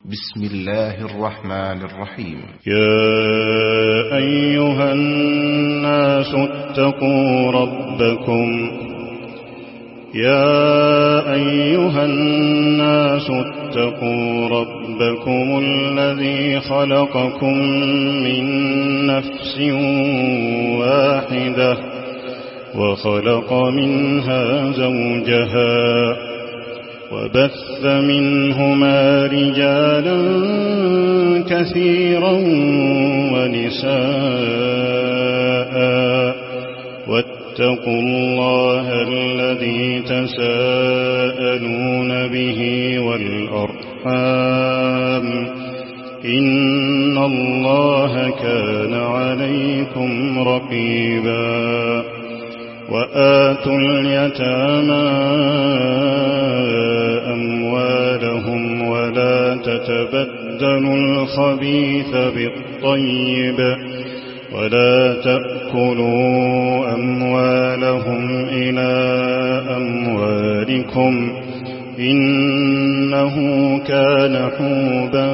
بسم الله الرحمن الرحيم. يا أيها الناس اتقوا ربكم الذي خلقكم من نفس واحدة وخلق منها زوجها وبث منهما رجالا كثيرا ونساء واتقوا الله الذي تساءلون به والأرحام إن الله كان عليكم رقيبا. وآتوا اليتامى أموالهم ولا تتبدلوا الخبيث بالطيب ولا تأكلوا أموالهم إلى أموالكم إنه كان حوبا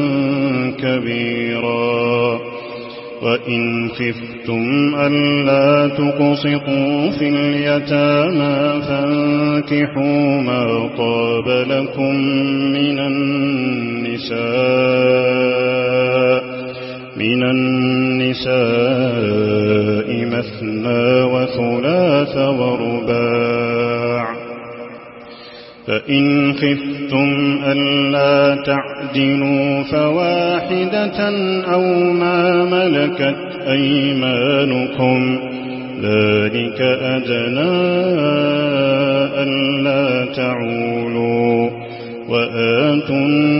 كبيرا. وإن خفتم ألا تقسطوا في اليتامى فانكحوا ما طاب لكم من النساء مثنى وثلاث ورباع. فإن خفتم ألا تعدلوا فواحدة أو ما ملكت أيمانكم ذلك أدنى ألا تعولوا. وآتوا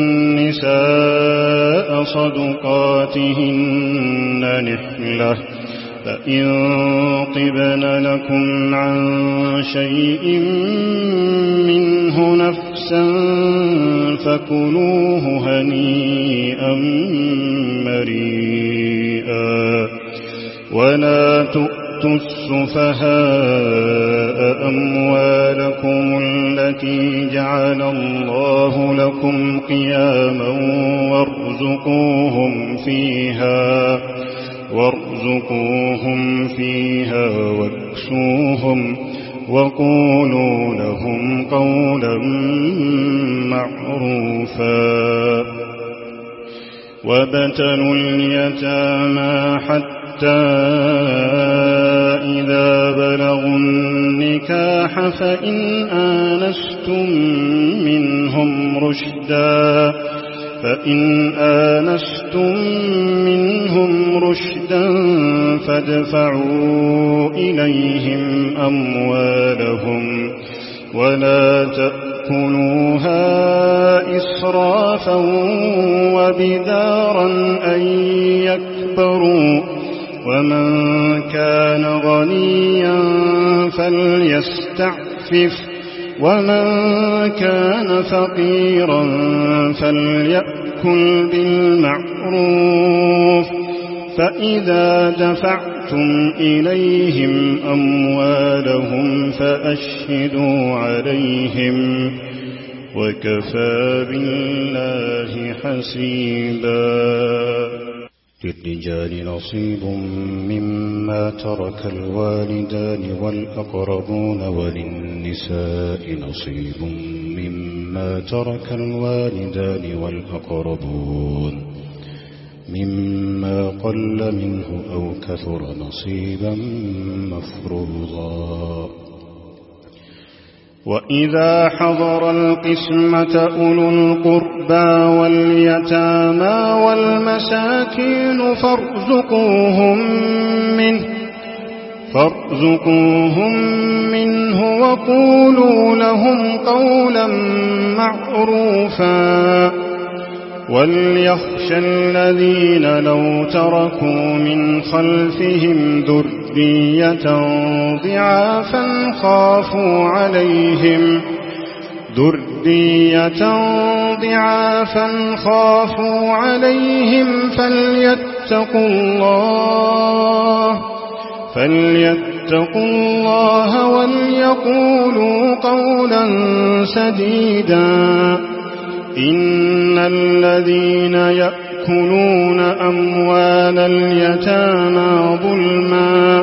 النساء صدقاتهن نحلة فإن طبن لكم عن شيء منه نفسا فكلوه هنيئا مريئا. ولا تؤتوا السفهاء أموالكم التي جعل الله لكم قياما وارزقوهم فيها واكسوهم وقولوا لهم قولا معروفا. وابتلوا اليتامى حتى إذا بلغوا النكاح فإن آنستم منهم رشدا فادفعوا إليهم أموالهم ولا تأكلوها إسرافا وبدارا أن يكبروا. ومن كان غنيا فليستعفف ومن كان فقيرا فليأكل بالمعروف. فإذا دفعتم إليهم أموالهم فأشهدوا عليهم وكفى بالله حسيبا. للرجال نصيب مما ترك الوالدان والأقربون وللنساء نصيب مما ترك الوالدان والأقربون مما قل منه أو كثر نصيبا مفروضا. وإذا حضر القسمة أولو القربى واليتامى والمساكين فارزقوهم منه وقولوا لهم قولا معروفا. وليخشى الذين لو تركوا من خلفهم ذرية ضعافا خافوا عليهم فليتقوا الله وليقولوا قولا سديدا. إن الذين يأكلون أموال اليتامى ظلما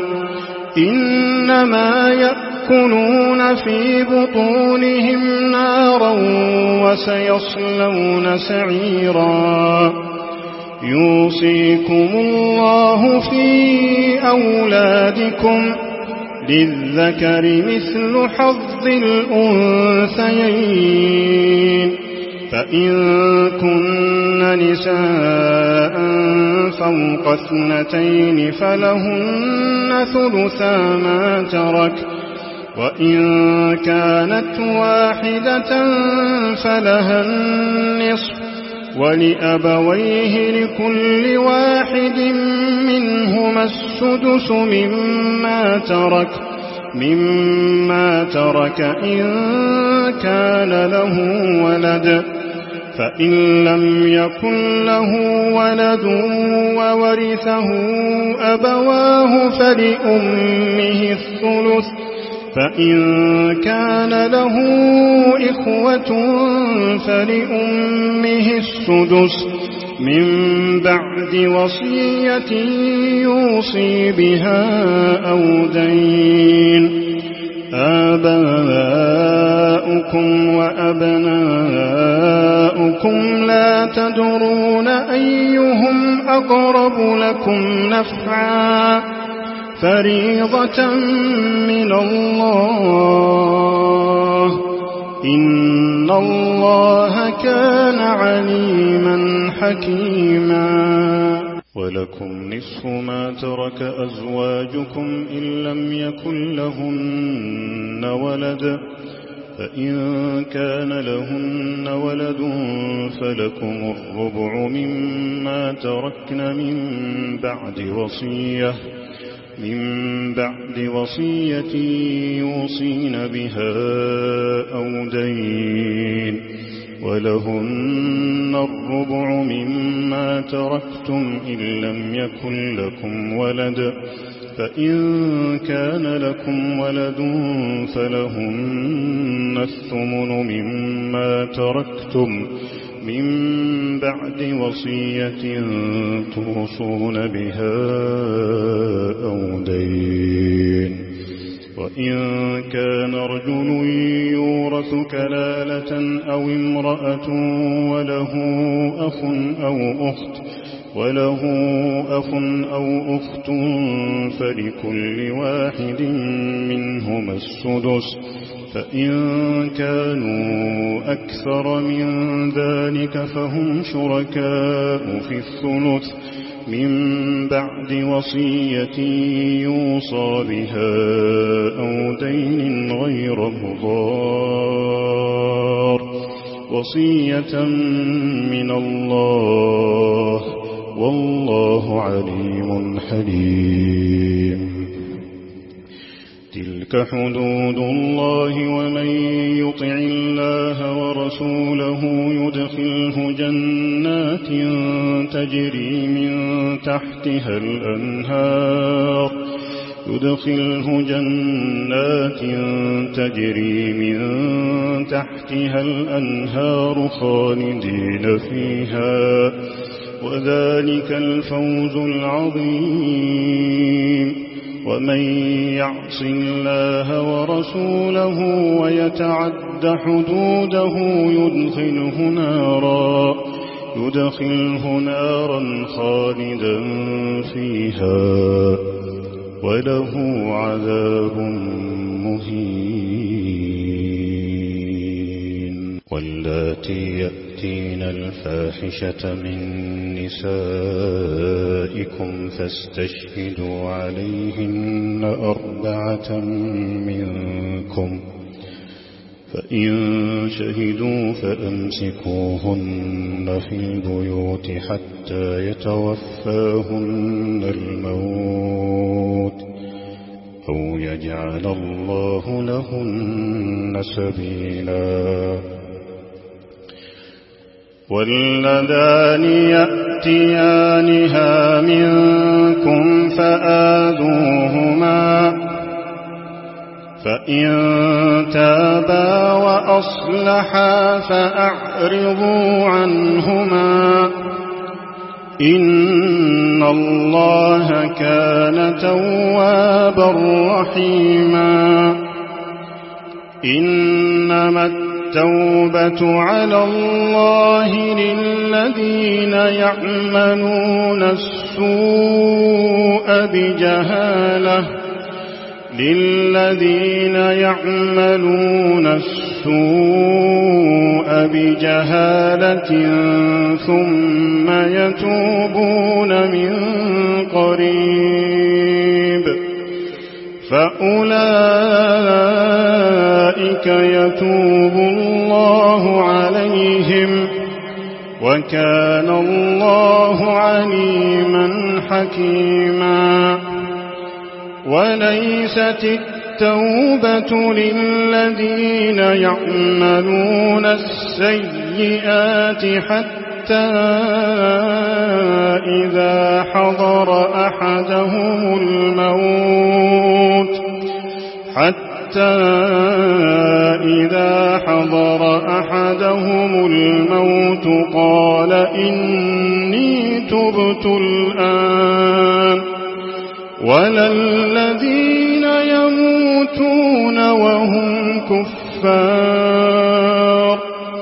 إنما يأكلون في بطونهم نارا وسيصلون سعيرا يوصيكم الله في أولادكم للذكر مثل حظ الأنثيين فإن كن نساء فوق 2 فلهن ثلثا ما ترك وإن كانت واحدة فلها النصف ولأبويه لكل واحد منهما السدس مما ترك إن كان له ولد فإن لم يكن له ولد وورثه أبواه فلأمه الثلث فإن كان له إخوة فلأمه السدس من بعد وصية يوصي بها أو دين آباؤكم وأبناؤكم لا تدرون أيهم أقرب لكم نفعا فريضة من الله إن الله كان عليما حكيما ولكم نصف ما ترك أزواجكم إن لم يكن لهن ولد فإن كان لهن ولد فلكم الربع مما تركن من بعد وصية يوصين بها أو دين ولهن الربع مما تركتم إن لم يكن لكم ولد فإن كان لكم ولد فلهن الثمن مما تركتم من بعد وصية توصون بها أو دين وإن كان رجل يورث كلالة أو امرأة وله أخ أو أخت فلكل واحد منهما السدس فإن كانوا أكثر من ذلك فهم شركاء في الثلث من بعد وصية يوصى بها أو دين غير مضار وصية من الله والله عليم حليم تلك حدود الله ومن يطع الله ورسوله يدخله جنات تجري من تحتها الأنهار خالدين فيها وذلك الفوز العظيم ومن يعص الله ورسوله ويتعد حدوده يدخله نارا خالدا فيها وله عذاب مهين واللاتي يأتين الفاحشة من نسائكم فاستشهدوا عليهن 4 منكم فإن شهدوا فأمسكوهن في البيوت حتى يتوفاهن الموت أو يجعل الله لهن سبيلا واللذان يأتيانها منكم فإن تابا وأصلحا فأعرضوا عنهما إن الله كان توابا رحيما إنما التوبة على الله للذين يعملون السوء بجهالة ثم يتوبون من قريب فأولئك يتوب الله عليهم وكان الله عليما حكيما وليست التوبة للذين يعملون السيئات حتى إذا حضر أحدهم الموت قال إني تبت الآن ولا الذين يموتون وهم كفار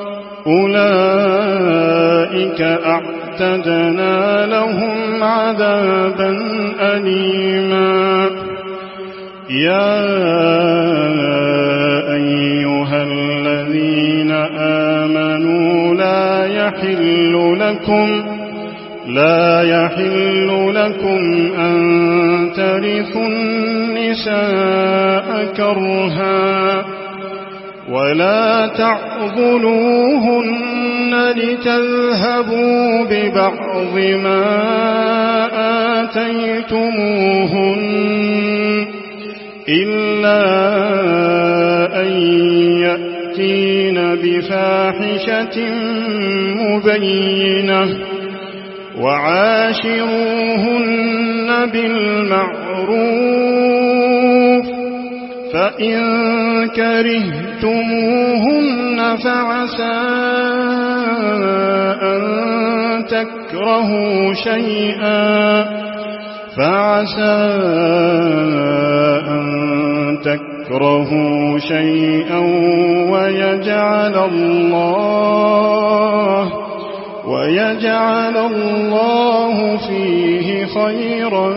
أولئك أعتدنا لهم عذابا أليما يا أيها الذين آمنوا لا يحل لكم أن ترثوا النساء كرها ولا تعضلوهن لتذهبوا ببعض ما آتيتموهن إلا أن يأتين بفاحشة مبينة وعاشروهن بالمعروف فإن كرهتموهن فعسى أن تكرهوا شيئا ويجعل الله فيه خيرا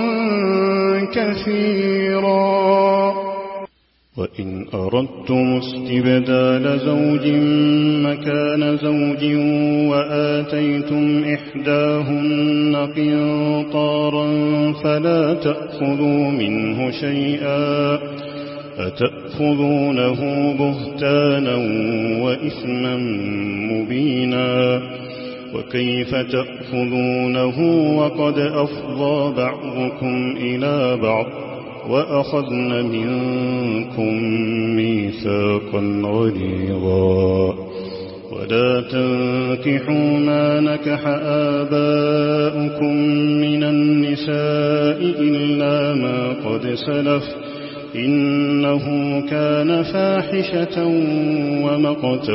كثيرا وإن أردتم استبدال زوج مكان زوج وآتيتم إحداهن قنطارا فلا تأخذوا منه شيئا أتأخذونه بهتانا وإثما مبينا وكيف تأخذونه وقد أفضى بعضكم إلى بعض وأخذن منكم ميثاقا غليظا ولا تنكحوا ما نكح آباؤكم من النساء إلا ما قد سلف إنه كان فاحشة ومقتا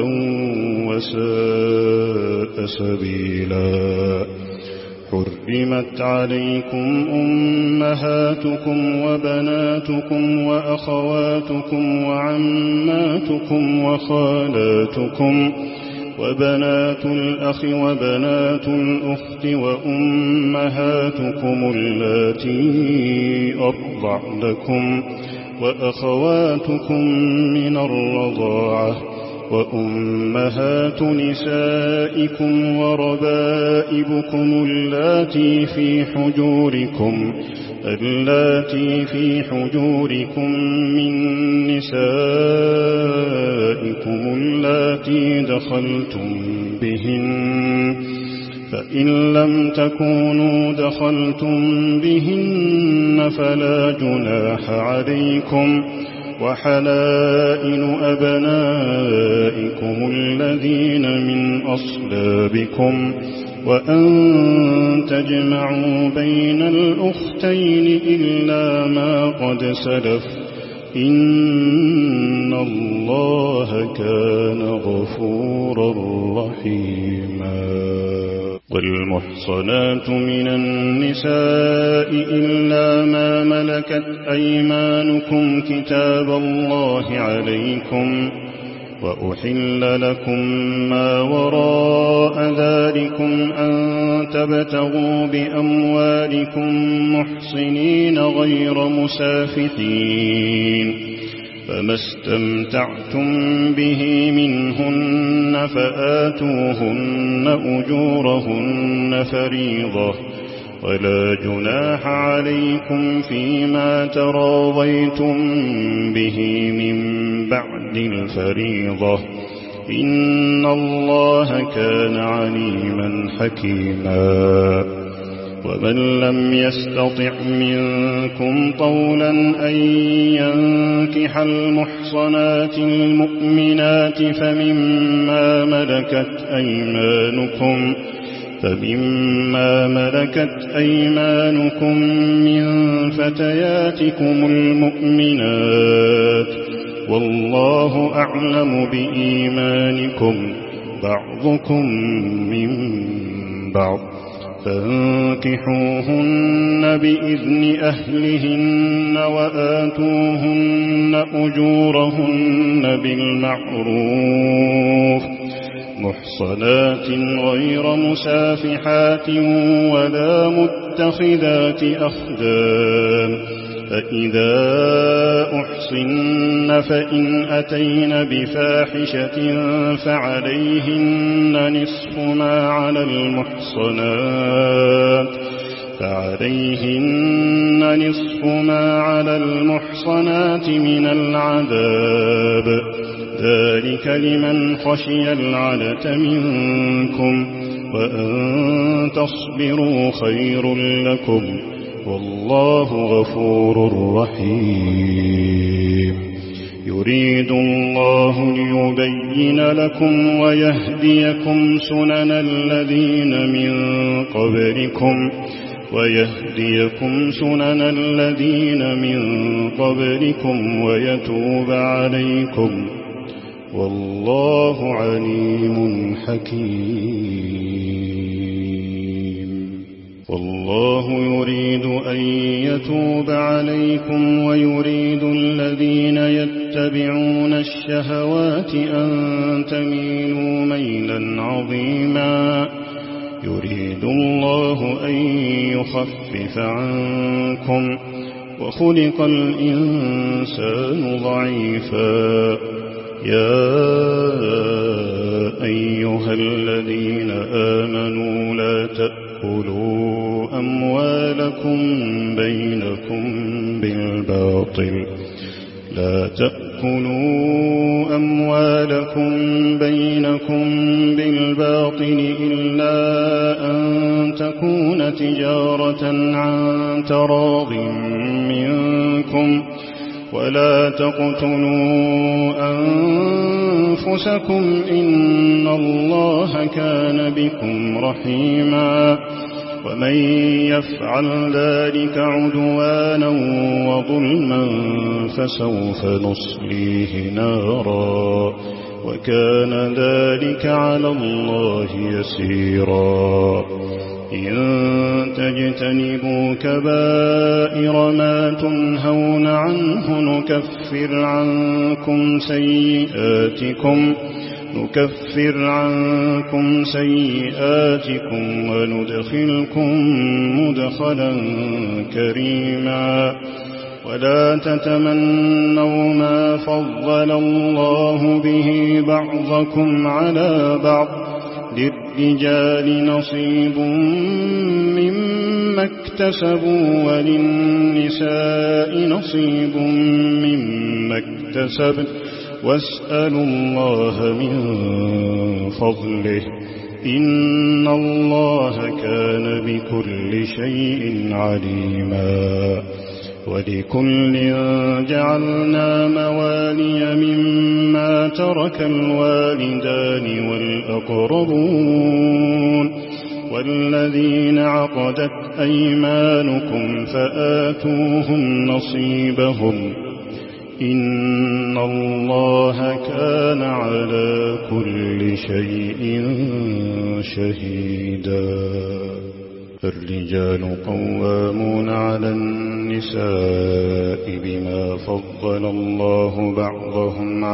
وساء سبيلا حرمت عليكم أمهاتكم وبناتكم وأخواتكم وعماتكم وخالاتكم وبنات الأخ وبنات الأخت وأمهاتكم اللاتي أرضعنكم وأخواتكم من الرضاعة وأمهات نسائكم وربائبكم اللاتي في حجوركم من نسائكم اللاتي دخلتم بهن فإن لم تكونوا دخلتم بهن فلا جناح عليكم وحلائل أبنائكم الذين من أصلابكم وأن تجمعوا بين الأختين إلا ما قد سلف إن الله كان غفورا رحيما. والمحصنات من النساء إلا ما ملكت أيمانكم كتاب الله عليكم، وأحل لكم ما وراء ذلكم أن تبتغوا بأموالكم محصنين غير مسافحين، فما استمتعتم به منهن فآتوهن أجورهن فريضة، ولا جناح عليكم فيما تراضيتم به من بعد الفريضة، إن الله كان عليما حكيما. ومن لم يستطع منكم طولا أن ينكح المحصنات المؤمنات فمما ملكت أيمانكم من فتياتكم المؤمنات، والله أعلم بإيمانكم بعضكم من بعض، فانكحوهن بإذن أهلهن وآتوهن أجورهن بالمعروف محصنات غير مسافحات ولا متخذات أخدان، فإذا أحصن فإن أتين بفاحشة فعليهن نصف ما على المحصنات من العذاب، ذلك لمن خشي العنة منكم، وأن تصبروا خير لكم، والله غفور رحيم. يريد الله ليبين لكم ويهديكم سنن الذين من قبلكم ويتوب عليكم، والله عليم حكيم. والله يريد أن يتوب عليكم ويريد الذين يتبعون الشهوات أن تميلوا ميلا عظيما. يريد الله أن يخفف عنكم، وخلق الإنسان ضعيفا. يا أيها الذين آمنوا لا تأكلوا أموالكم بينكم بالباطل إلا أن تكون تجارة عن تراض منكم، ولا تقتلوا أنفسكم إن الله كان بكم رحيما. ومن يفعل ذلك عدوانا وظلما فسوف نصليه نارا، وكان ذلك على الله يسيرا. إن تجتنبوا كبائر ما تنهون عنه نكفر عنكم سيئاتكم وندخلكم مدخلا كريما. ولا تتمنوا ما فضل الله به بعضكم على بعض، للرجال نصيب مما اكتسبوا وللنساء نصيب مما اكتسبن، واسألوا الله من فضله، إن الله كان بكل شيء عليما. ولكل جعلنا موالي مما ترك الوالدان والأقربون والذين عقدت أيمانكم فآتوهم نصيبهم، إن الله كان على كل شيء شهيدا. الرجال قوامون على النساء بما فضل الله بعضهم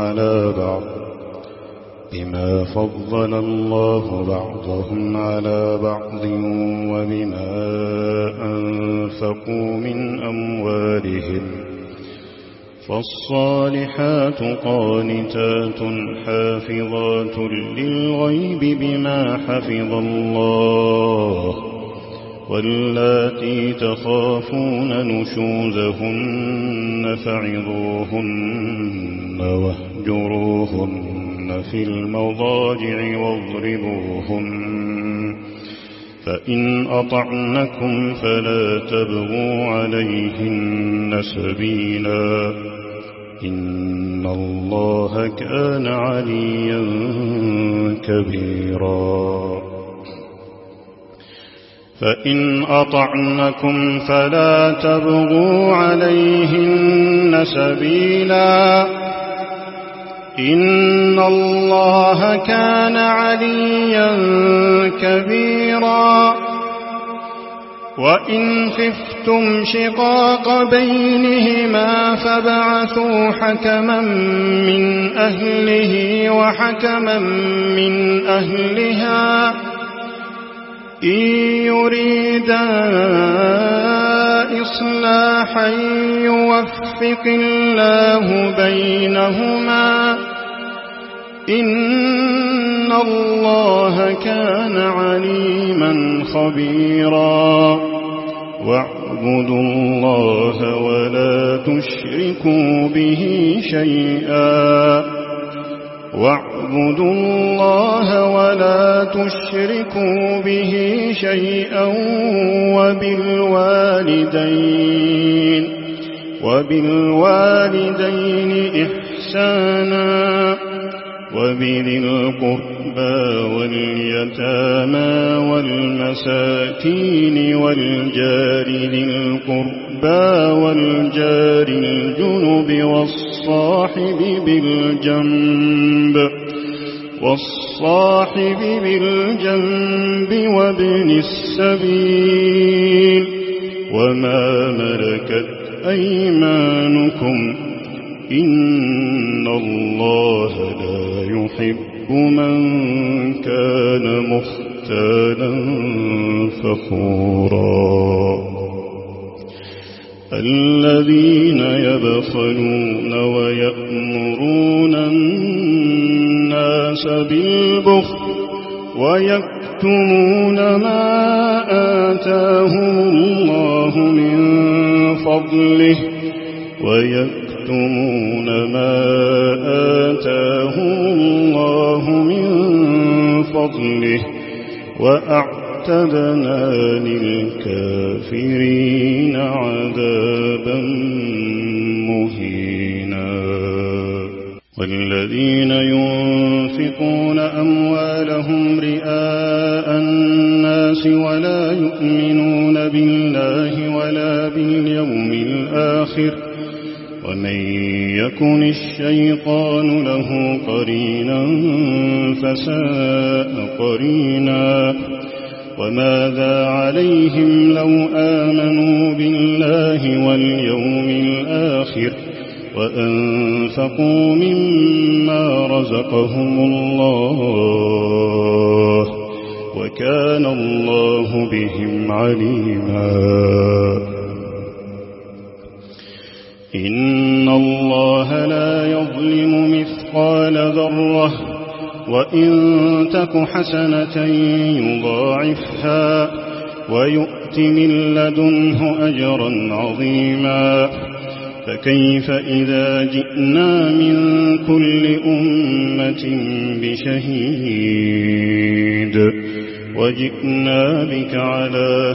على بعض وبما أنفقوا من أموالهم. فالصالحات قانتات حافظات للغيب بما حفظ الله. واللاتي تخافون نشوزهن فعظوهن واهجروهن في المضاجع واضربوهن. فإن أطعنكم فلا تبغوا عليهن سبيلا إن الله كان عليا كبيرا. فإن أطعنكم فلا تبغوا عليهن سبيلا إن الله كان عليا كبيرا. وإن خفتم شقاق بينهما فابعثوا حكما من أهله وحكما من أهلها إن يريدا إصلاحا يوفق الله بينهما إن الله كان عليما خبيرا. واعبدوا الله ولا تشركوا به شيئا وبالوالدين إحسانا وبذي القربى واليتامى والمساكين والجار ذي القربى والجار الجنب والصاحب بالجنب وابن السبيل وما ملكت أيمانكم إن الله لا يحب من كان مختالا فخورا. الذين يبخلون ويأمرون الناس بالبخل ويكتمون ما آتاهم الله من فضله وأعتدنا للكافرين عذابا مهينا. والذين ينفقون أموالهم رئاء الناس ولا يؤمنون بالله ولا باليوم الآخر ومن يكن الشيطان له قرينا فساء قرينا. وماذا عليهم لو آمنوا بالله واليوم الآخر وأنفقوا مما رزقهم الله وكان الله بهم عليما. إن الله لا يظلم مثقال ذرة وإن تك حسنة يضاعفها ويؤت من لدنه أجرا عظيما. فكيف إذا جئنا من كل أمة بشهيد وجئنا بك على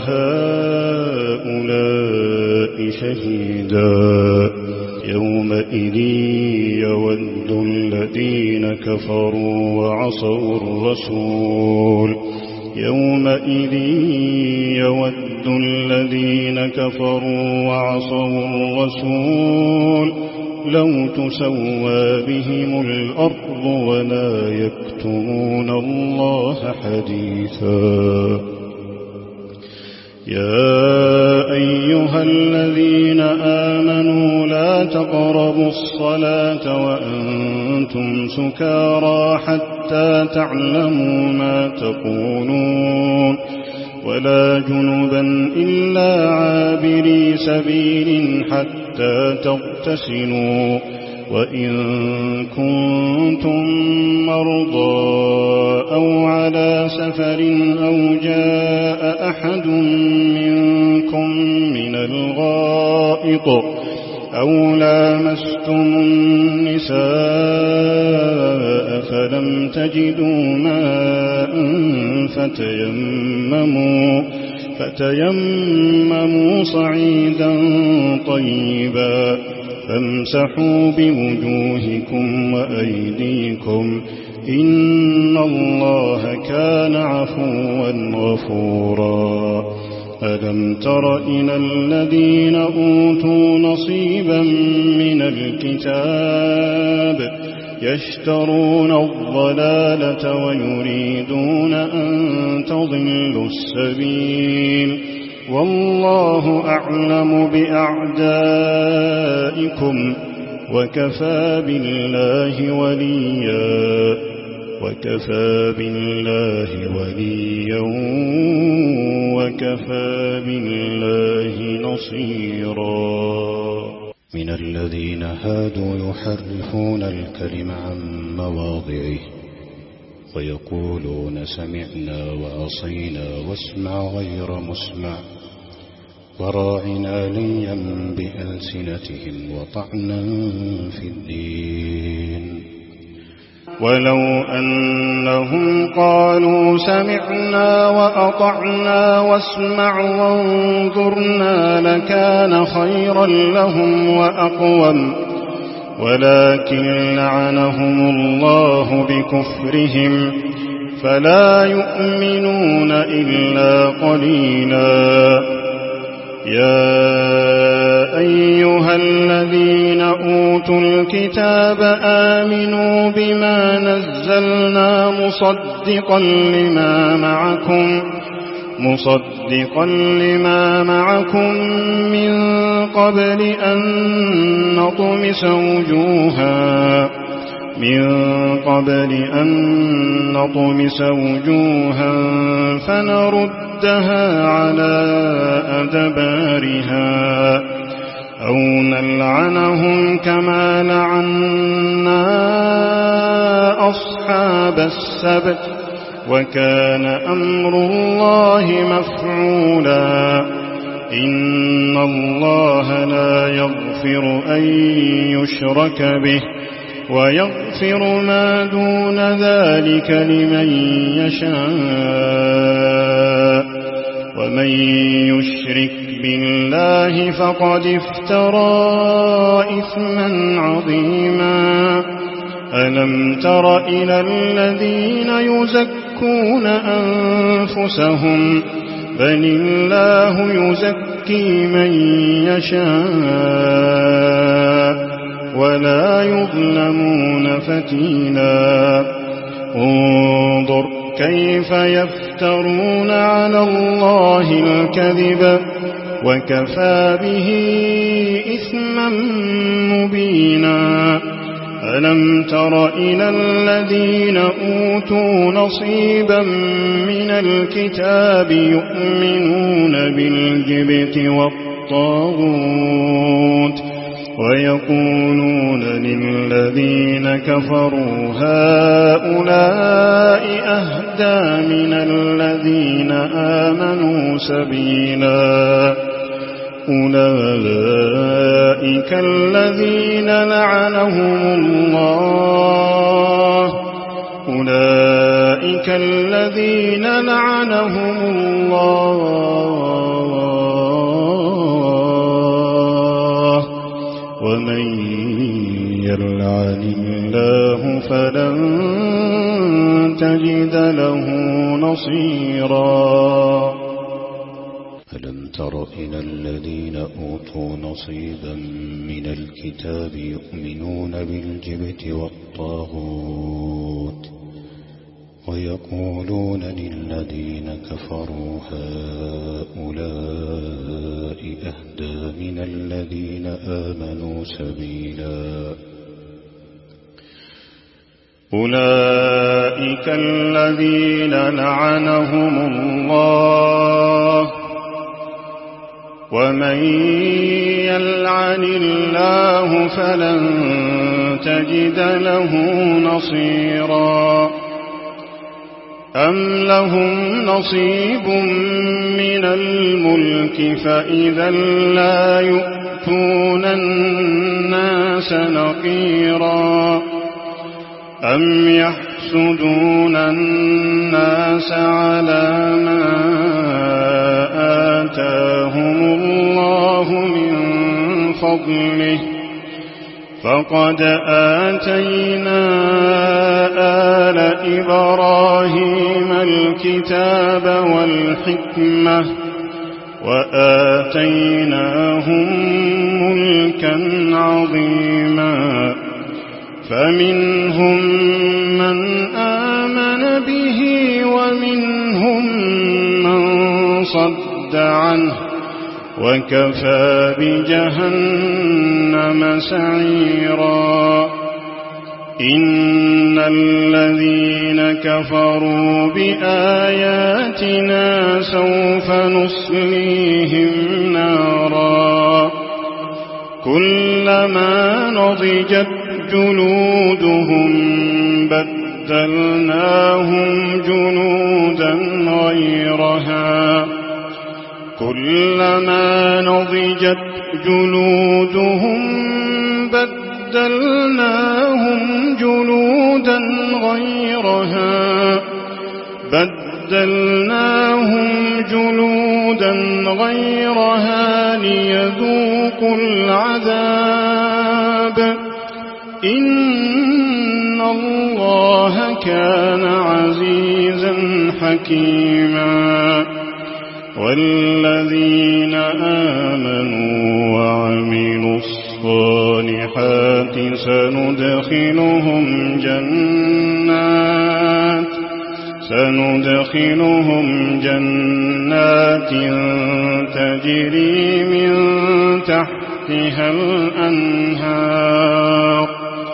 هؤلاء شهيدا. يومئذ يود الذين كفروا وعصوا الرسول لو تسوى بهم الأرض ولا يكتمون الله حديثا. يا أيها الذين آمنوا لا تقربوا الصلاة وأنتم سكارى حتى تعلموا ما تقولون ولا جنبا إلا عابري سبيل حتى تغتسلوا وإن كنتم مرضى أو على سفر أو جاء أحد منكم من الغائط أو لامستم النساء فلم تجدوا ماء فتيمموا صعيدا طيبا فامسحوا بوجوهكم وأيديكم إن الله كان عفوا غفورا. ألم تر إلى الذين أوتوا نصيبا من الكتاب يشترون الضلالة ويريدون أن تضلوا السبيل والله أعلم بأعدائكم وكفى بالله وليا وكفى بالله نصيرا. من الذين هادوا يحرفون الكلم عن مواضعه ويقولون سمعنا وعصينا واسمع غير مسمع وراعنا ليا بألسنتهم وطعنا في الدين. ولو أنهم قالوا سمعنا وأطعنا واسمع وانظرنا لكان خيرا لهم وأقوم ولكن لعنهم الله بكفرهم فلا يؤمنون إلا قليلا. يا أيها الذين أوتوا الكتاب آمنوا بما نزلنا مصدقا لما معكم من قبل أن نطمس وجوها فنردها على أدبارها أو نلعنهم كما لعنا أصحاب السبت وكان أمر الله مفعولا. إن الله لا يغفر أن يشرك به ويغفر ما دون ذلك لمن يشاء ومن يشرك بالله فقد افترى إثما عظيما. ألم تر إلى الذين يزكون أنفسهم بل الله يزكي من يشاء ولا يظلمون فتيلا. انظر كيف يفترون على الله الكذب وكفى به إثما مبينا. ألم تر إلى الذين أوتوا نصيبا من الكتاب يؤمنون بالجبت والطاغوت ويقولون للذين كفروا هؤلاء أهدى من الذين آمنوا سبيلا. أولئك الذين لعنهم الله ومن يلعن الله فلن تجد له نصيرا. ألم تر إلى الذين أوتوا نصيبا من الكتاب يؤمنون بالجبت والطاغوت ويقولون للذين كفروا هؤلاء أهدى من الذين آمنوا سبيلا أولئك الذين لعنهم الله ومن يلعن الله فلن تجد له نصيرا أم لهم نصيب من الملك فإذا لا يؤتون الناس نقيرا أم يحسدون الناس على ما آتاهم الله من فضله فقد آتينا آل إبراهيم الكتاب والحكمة وآتيناهم ملكا عظيما فمنهم من آمن به ومنهم من صد عنه وكفى بجهنم سعيرا إن الذين كفروا بآياتنا سوف نصليهم نارا كلما نضجت جلودهم بدلناهم جلودا غيرها كلما نضجت جلودهم بدلناهم جلودا غيرها ليذوقوا العذاب إن الله كان عزيزا حكيما والذين آمنوا وعملوا الصالحات سندخلهم جنات تجري من تحتها الأنهار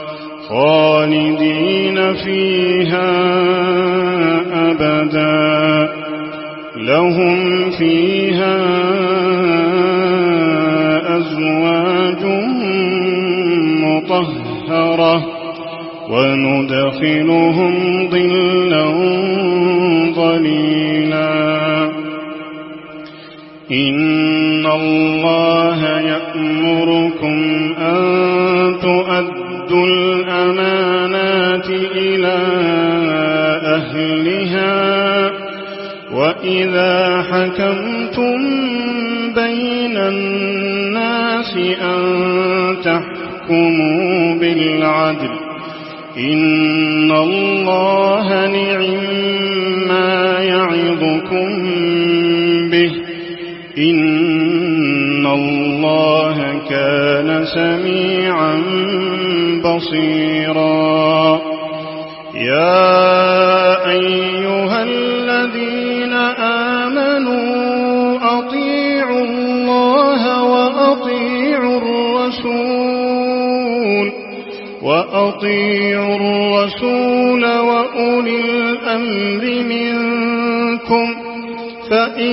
خالدين فيها أبدا لهم فيها أزواج مطهرة وندخلهم ظلا ظليلا إن الله يأمركم أن تؤدوا الأمانات إلى أهلها وإذا حكمتم بين الناس أن تحكموا بالعدل إن الله نعما يعظكم به إن الله كان سميعا بصيرا يا أيها الذين آمنوا أطيعوا الله وأطيعوا الرسول وأولي الأمر منكم فإن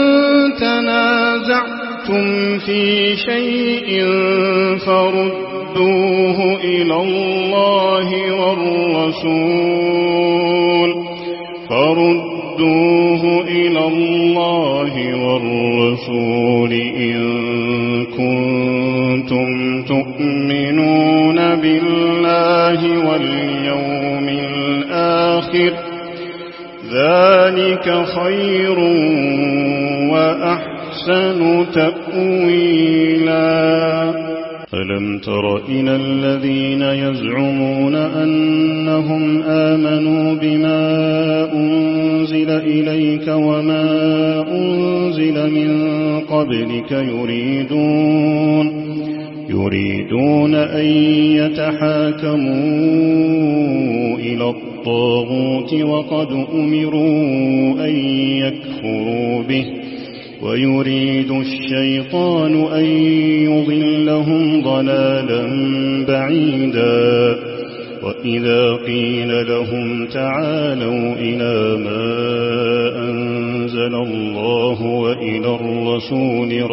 تنازعتم في شيء فردوه إلى الله والرسول إن كنتم تؤمنون بالله واليوم الآخر ذلك خير وأحسن تأويلا ألم تر إلى الذين يزعمون أنهم آمنوا بما أنزل أنزل إليك وما أنزل من قبلك يريدون أن يتحاكموا إلى الطاغوت وقد أمروا أن يكفروا به ويريد الشيطان أن يضلهم ضلالا بعيدا وإذا قيل لهم تعالوا إلى ما أنزل الله وإلى الرسول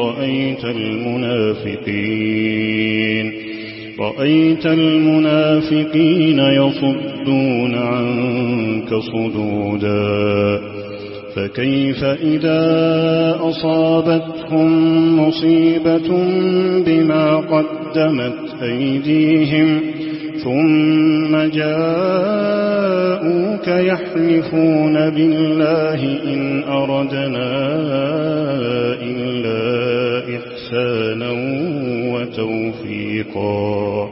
رأيت المنافقين يصدون عنك صدودا فكيف إذا أصابتهم مصيبة بما قدمت أيديهم ثم جاءوك يحلفون بالله إن أردنا إلا إحسانا وتوفيقا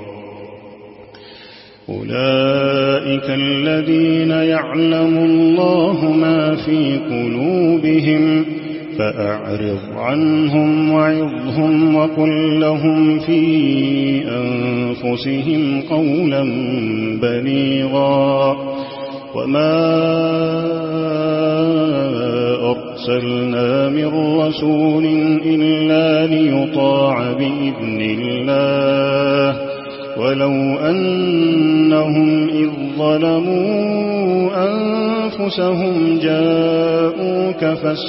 أولئك الذين يعلم الله ما في قلوبهم فأعرض عنهم وعظهم وقل لهم في أنفسهم قولا بليغا وما أرسلنا من رسول إلا ليطاع بإذن الله ولو أنهم إذ ظلموا أنفسهم جاءوك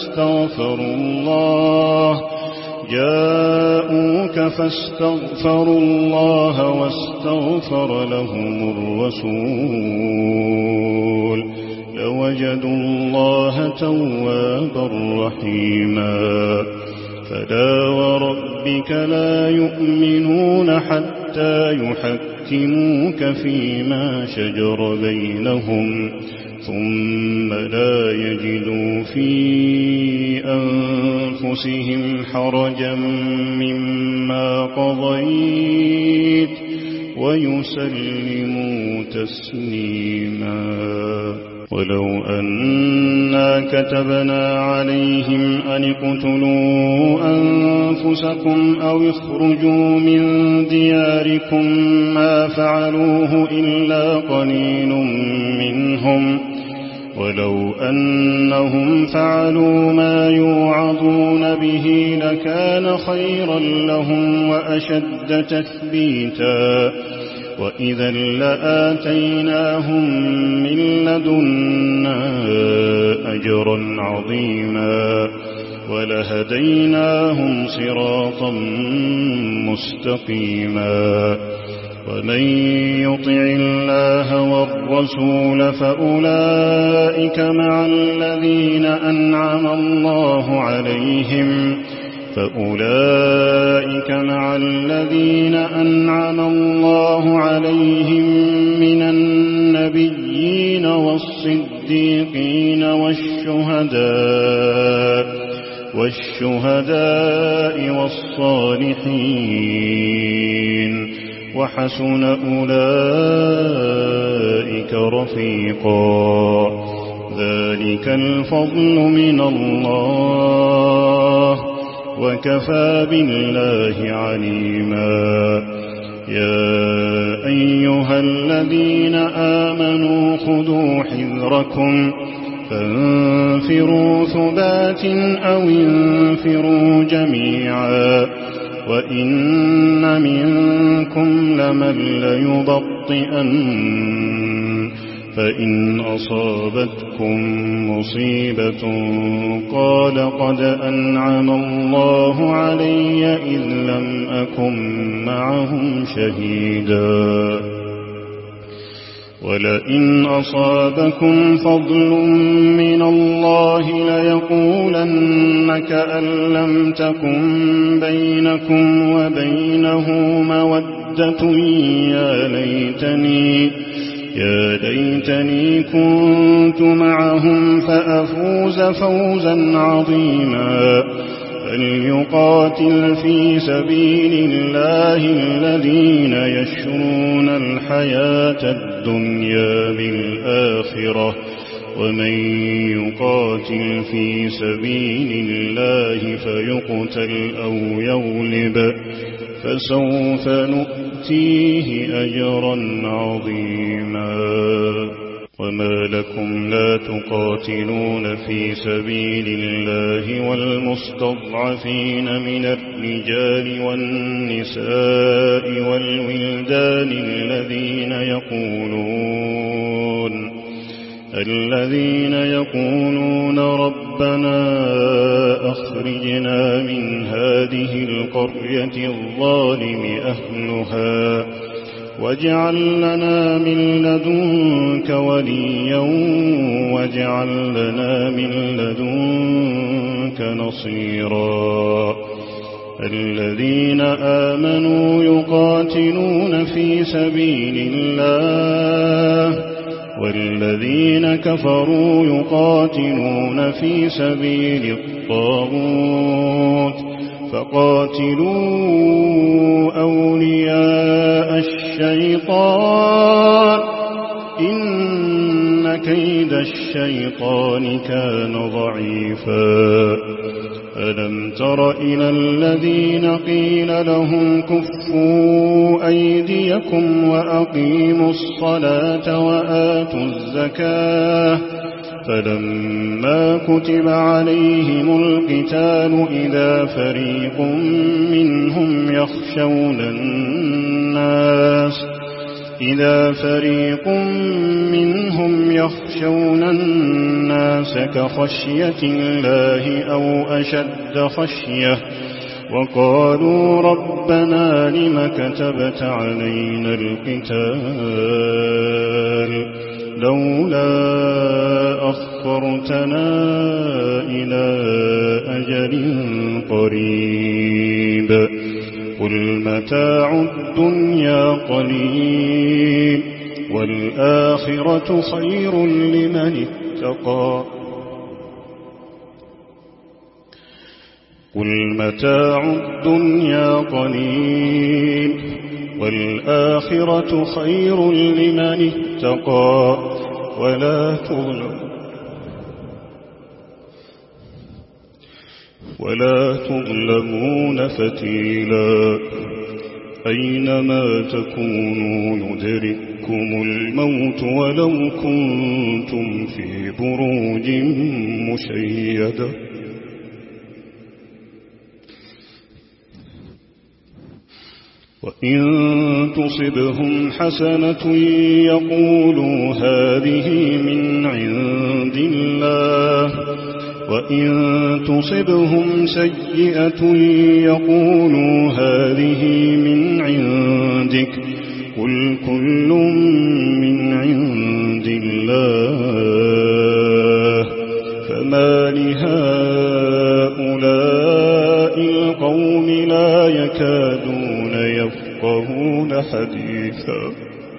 فاستغفروا الله واستغفر لهم الرسول لوجدوا الله توابا رحيما فلا وربك لا يؤمنون حتى يحكموك فيما شجر بينهم ثم لا يجدوا في أنفسهم حرجا مما قضيت ويسلموا تسليما ولو أنا كتبنا عليهم أن اقتلوا أنفسكم أو اخرجوا من دياركم ما فعلوه إلا قليل منهم ولو أنهم فعلوا ما يوعظون به لكان خيرا لهم وأشد تثبيتا وإذا لآتيناهم من لدنا أجرا عظيما ولهديناهم صراطا مستقيما ومن يطع الله والرسول فأولئك مع الذين أنعم الله عليهم من النبيين والصديقين والشهداء والصالحين وحسن أولئك رفيقا ذلك الفضل من الله وكفى بالله عليما يا أيها الذين آمنوا خذوا حذركم فانفروا ثبات أو انفروا جميعا وإن منكم لمن ليبطئن فإن أصابتكم مصيبة قال قد أنعم الله علي إذ لم أكن معهم شهيدا ولئن أصابكم فضل من الله ليقولن كأن لم تكن بينكم وبينه مودة يا ليتني كنت معهم فأفوز فوزا عظيما فليقاتل في سبيل الله الذين يشرون الحياة الدنيا بالآخرة ومن يقاتل في سبيل الله فيقتل أو يغلب فسوف نؤتيه أجرا عظيما. وما لكم لا تقاتلون في سبيل الله والمستضعفين من الرجال والنساء والولدان الذين يقولون ربنا أخرجنا من هذه القرية الظالم أهلها واجعل لنا من لدنك وليا واجعل لنا من لدنك نصيرا. الذين آمنوا يقاتلون في سبيل الله والذين كفروا يقاتلون في سبيل الطاغوت فقاتلوا أولياء الشيطان إن كيد الشيطان كان ضعيفا. ألم تر إلى الذين قيل لهم كفوا أيديكم وأقيموا الصلاة وآتوا الزكاة فلما كتب عليهم القتال إذا فريق منهم يخشون الناس كخشية الله أو أشد خشية وقالوا ربنا لم كتبت علينا القتال لولا أخرتنا إلى أجل قريب قل متاع الدنيا قليل والآخرة خير لمن اتقى. قل متاع الدنيا قليل والآخرة خير لمن اتقى ولا تظلمون فتيلا. أينما تكونوا يدرككم الموت ولو كنتم في بروج مشيدة. وإن تصبهم حسنة يقولوا هذه من عند الله وإن تصبهم سيئة يقولوا هذه من عندك قل كل من عند الله فما لهؤلاء القوم لا يكادون يفقهون حديثا.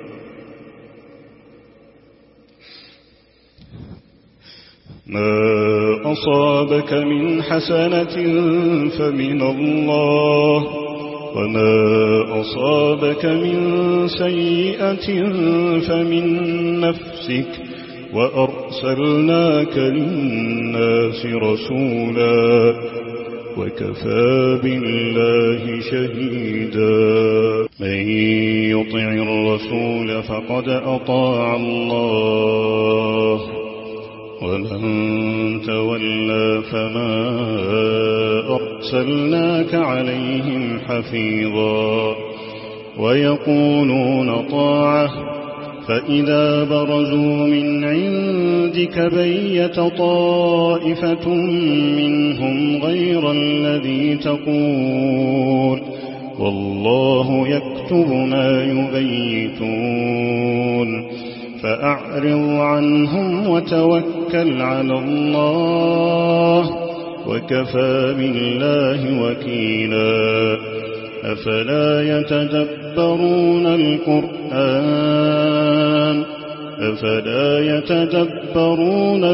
ما أصابك من حسنة فمن الله وما أصابك من سيئة فمن نفسك وأرسلناك للناس رسولا وكفى بالله شهيدا. من يطع الرسول فقد أطاع الله ومن تولى فما أرسلناك عليهم حفيظا. ويقولون طاعة فإذا برزوا من عندك بيت طائفة منهم غير الذي تقول والله يكتب ما يبيتون فأعرض عنهم وتوكل على الله وكفى بالله وكيلا. أفلا يتدبرون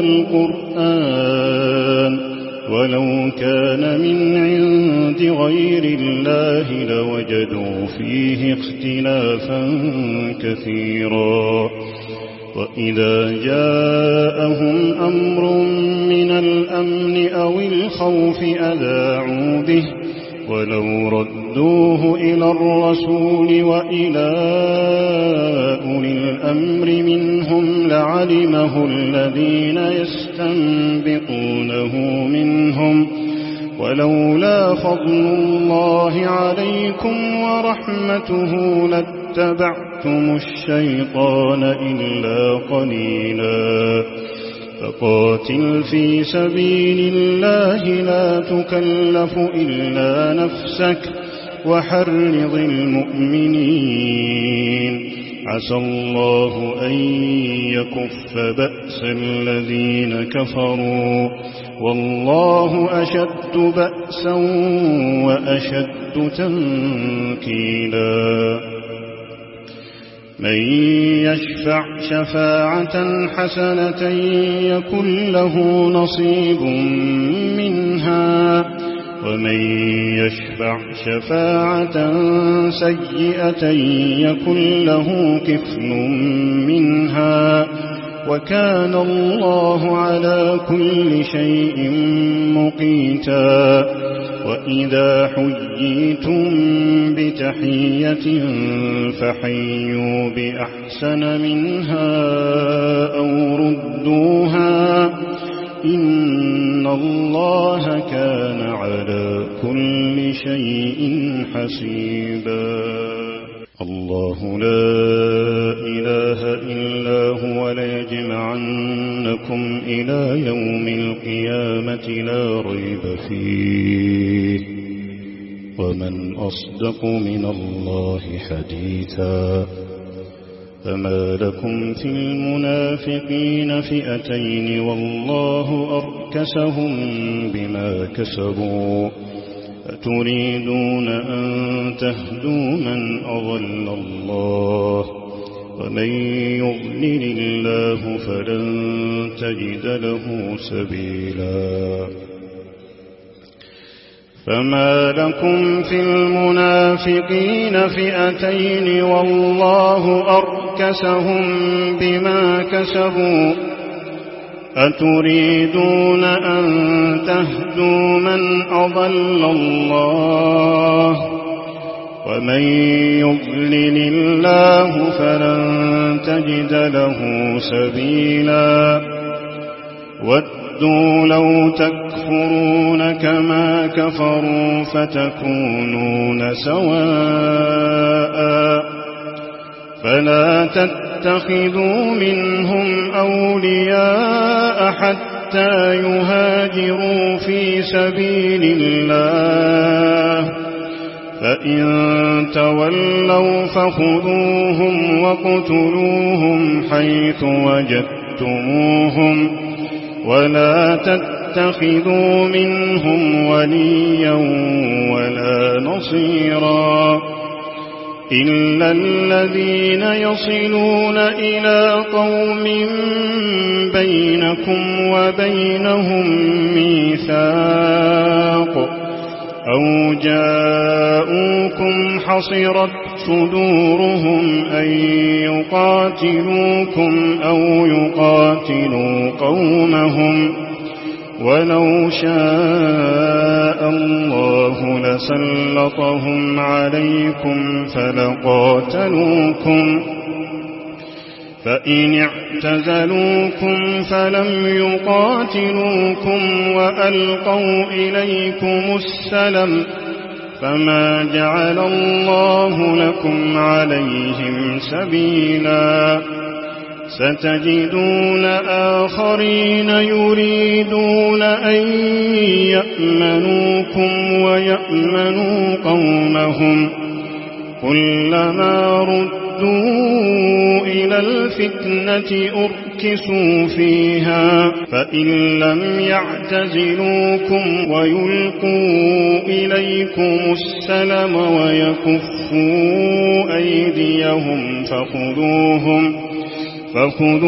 القرآن ولو كان من عند غير الله لوجدوا فيه اختلافا كثيرا. وإذا جاءهم أمر من الأمن أو الخوف أذاعوا به ولو ردوه إلى الرسول وإلى أولي الأمر منهم لعلمه الذين يستنبطونه منهم ولولا فضل الله عليكم ورحمته لاتبعتم الشيطان إلا قليلا فقاتل في سبيل الله لا تكلف إلا نفسك وحرض المؤمنين عسى الله أن يكف بأس الذين كفروا والله أشد بأسا وأشد تنكيلا من يشفع شفاعة حسنة يكن له نصيب منها ومن يشفع شفاعة سيئة يكن له كفل منها وكان الله على كل شيء مقيتا وإذا حييتم بتحية فحيوا بأحسن منها أو ردوها إن الله كان على كل شيء حسيبا الله لا إله إلا هو ليجمعنكم إلى يوم القيامة لا ريب فيه ومن أصدق من الله حديثا فما لكم في المنافقين فئتين والله أركسهم بما كسبوا أتريدون أن تهدوا من أضل الله ومن يضلل الله فلن تجد له سبيلا فما لكم في المنافقين فئتين والله أركسهم بما كسبوا أتريدون أن تهدوا من أضل الله ومن يضلل الله فلن تجد له سبيلا ودوا لو تكفرون كما كفروا فتكونون سواء فلا تتخذوا منهم أولياء حتى يهاجروا في سبيل الله فإن تولوا فخذوهم واقتلوهم حيث وجدتموهم ولا تتخذوا منهم وليا ولا نصيرا إلا الذين يصلون إلى قوم بينكم وبينهم ميثاق أو جاءوكم حصرت صدورهم أن يقاتلوكم أو يقاتلوا قومهم ولو شاء الله لسلطهم عليكم فلقاتلوكم فإن اعتزلوكم فلم يقاتلوكم وألقوا إليكم السلم فما جعل الله لكم عليهم سبيلا ستجدون آخرين يريدون أن يأمنوكم ويأمنوا قومهم كلما ردوا إلى الفتنة أركسوا فيها فإن لم يعتزلوكم ويلقوا إليكم السلم ويكفوا أيديهم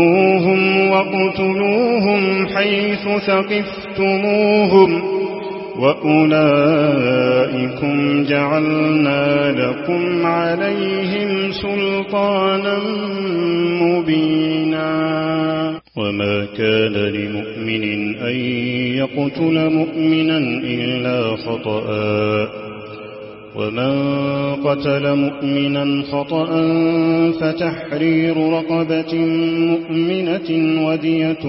فخذوهم واقتلوهم حيث ثقفتموهم وأولئكم جعلنا لكم عليهم سلطانا مبينا. وما كان لمؤمن أن يقتل مؤمنا إلا خطأ، ومن قتل مؤمنا خطأ فتحرير رقبة مؤمنة ودية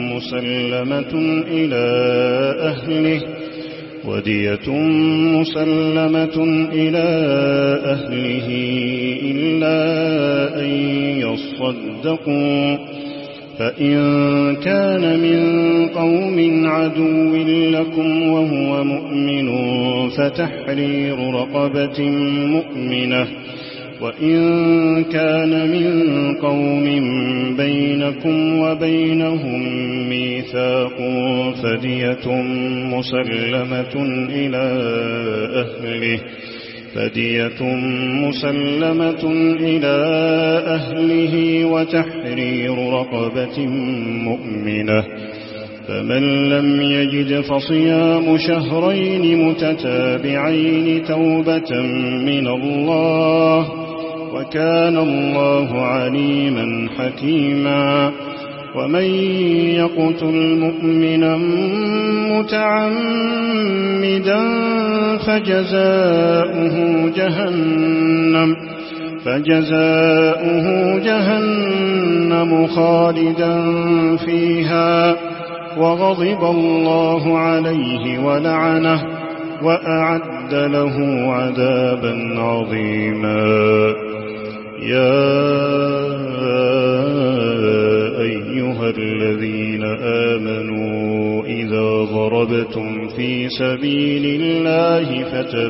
مسلمة إلى أهله إلا أن يصدقوا، فإن كان من قوم عدو لكم وهو مؤمن فتحرير رقبة مؤمنة، وإن كان من قوم بينكم وبينهم ميثاق فدية مسلمة إلى أهله وتحرير رقبة مؤمنة. فمن لم يجد فصيام شهرين متتابعين توبة من الله، وكان الله عليما حكيما. ومن يقتل مؤمنا متعمدا فجزاؤه جهنم خالدا فيها، وغضب الله عليه ولعنه وأعد له عذابا عظيما. يا أيها الذين آمنوا إذا ضربتم في سبيل الله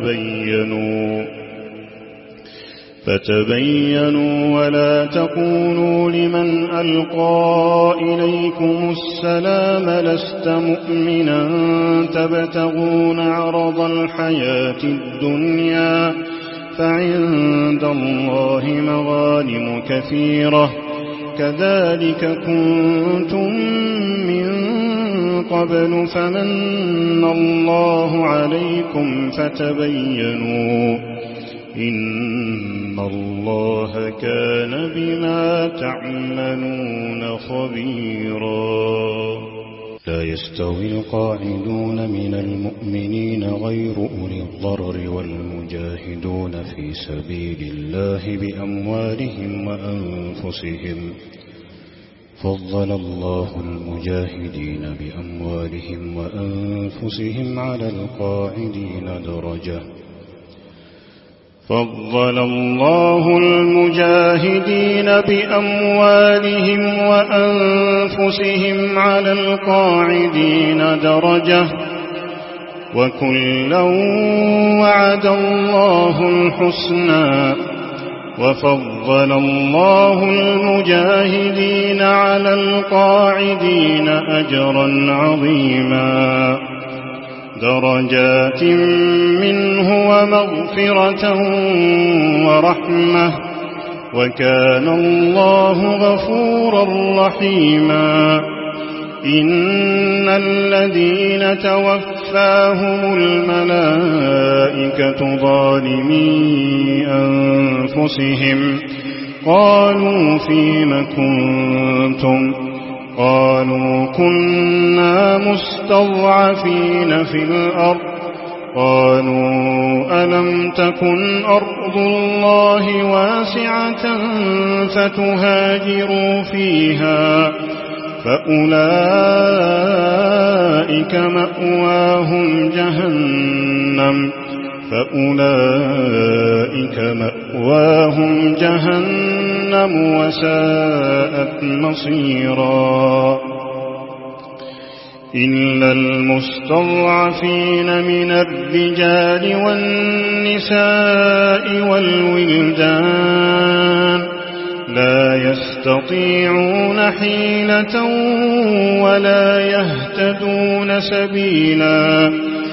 فتبينوا ولا تقولوا لمن ألقى إليكم السلام لست مؤمنا تبتغون عرض الحياة الدنيا، فعند الله مغانم كثيرة كذلك كنتم من قبل فمن الله عليكم فتبينوا إن الله كان بما تعملون خبيرا. لا يستوي القاعدون من المؤمنين غير أولي الضرر والمجاهدون في سبيل الله بأموالهم وأنفسهم، فضل الله المجاهدين بأموالهم وأنفسهم على القاعدين درجة. فضل الله المجاهدين بأموالهم وأنفسهم على القاعدين درجة، وكلا وعد الله الحسنى، وفضل الله المجاهدين على القاعدين أجرا عظيما، درجات منه ومغفرة ورحمة، وكان الله غفورا رحيما. إن الذين توفاهم الملائكة ظالمي أنفسهم قالوا فيم كنتم؟ قالوا كنا مستضعفين في الأرض. قالوا ألم تكن أرض الله واسعة فتهاجروا فيها، فأولئك مأواهم جهنم وساءت مصيرا. إلا المستضعفين من الرجال والنساء والولدان لا يستطيعون حيلة ولا يهتدون سبيلا،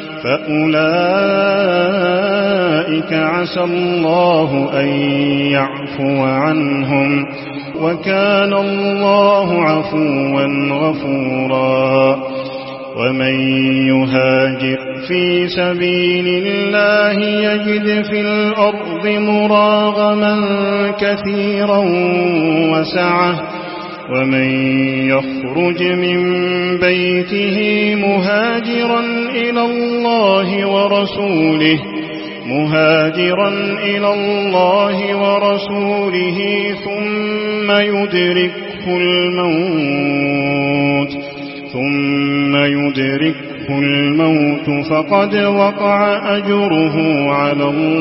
فأولئك عسى الله أن يعفو عنهم، وكان الله عفوا غفورا. ومن يهاجر في سبيل الله يجد في الأرض مراغما كثيرا وسعة ومن يخرج من بيته مهاجرا إلى الله ورسوله ثم يدركه الموت فقد وقع أجره على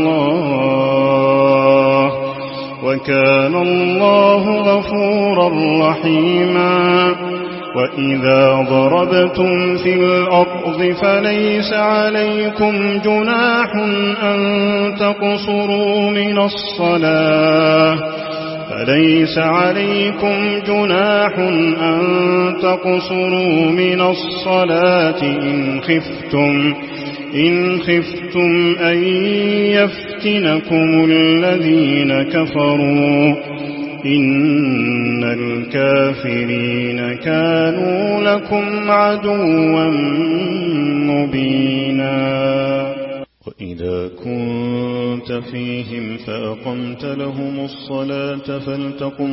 الله وكان الله غفورا رحيما وإذا ضربتم في الأرض فليس عليكم جناح أن تقصروا من الصلاة إن خفتم أن يفتنكم الذين كفروا إن الكافرين كانوا لكم عدوا مبينا وإذا كنت فيهم فأقمت لهم الصلاة فلتقم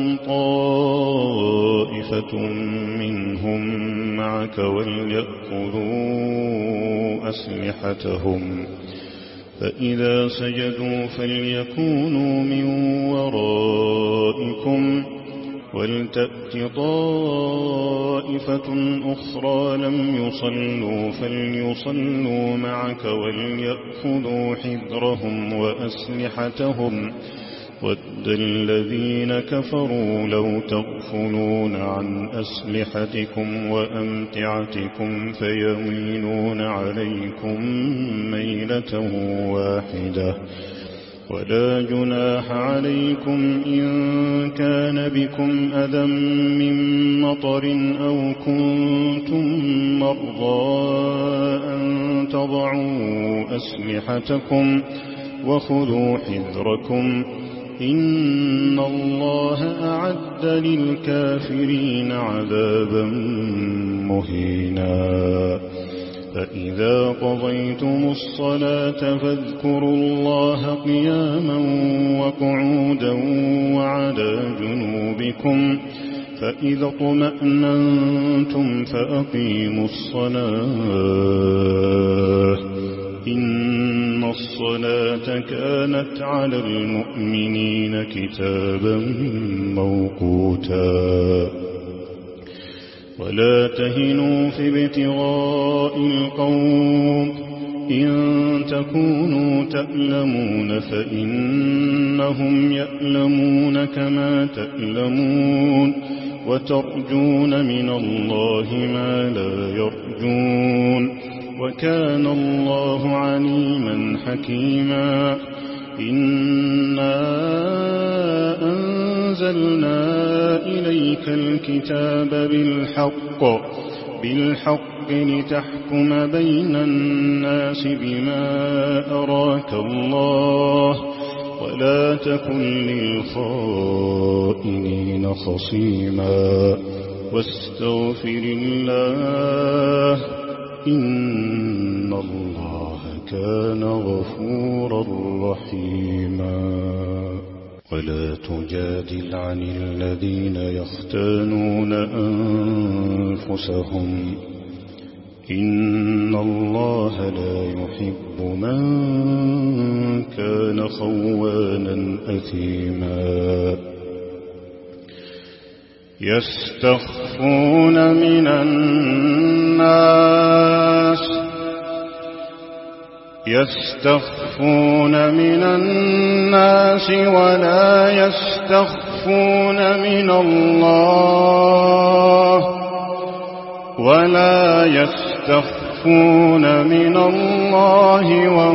طائفة منهم معك وليأخذوا أسلحتهم فإذا سجدوا فليكونوا من ورائكم ولتأت طائفة أخرى لم يصلوا فليصلوا معك وليأخذوا حذرهم وأسلحتهم ود الذين كفروا لو تغفلون عن أسلحتكم وأمتعتكم فيميلون عليكم ميلة واحدة ولا جناح عليكم إن كان بكم أذى من مطر أو كنتم مرضى أن تضعوا أسلحتكم وخذوا حذركم إن الله أعد للكافرين عذابا مهينا فإذا قضيتم الصلاة فاذكروا الله قياما وقعودا وعلى جنوبكم فإذا اطمأننتم فأقيموا الصلاة إن الصلاة كانت على المؤمنين كتابا موقوتا ولا تهنوا في ابتغاء القوم إن تكونوا تألمون فإنهم يألمون كما تألمون وترجون من الله ما لا يرجون وكان الله عليما حكيما إنا أنزلنا إليك الكتاب بالحق لتحكم بين الناس بما أراك الله ولا تكن للخائنين خصيما واستغفر الله إن الله كان غفورا رحيما ولا تجادل عن الذين يختانون أنفسهم إن الله لا يحب من كان خوانا أثيما يستخفون من الناس ولا يستخفون من الله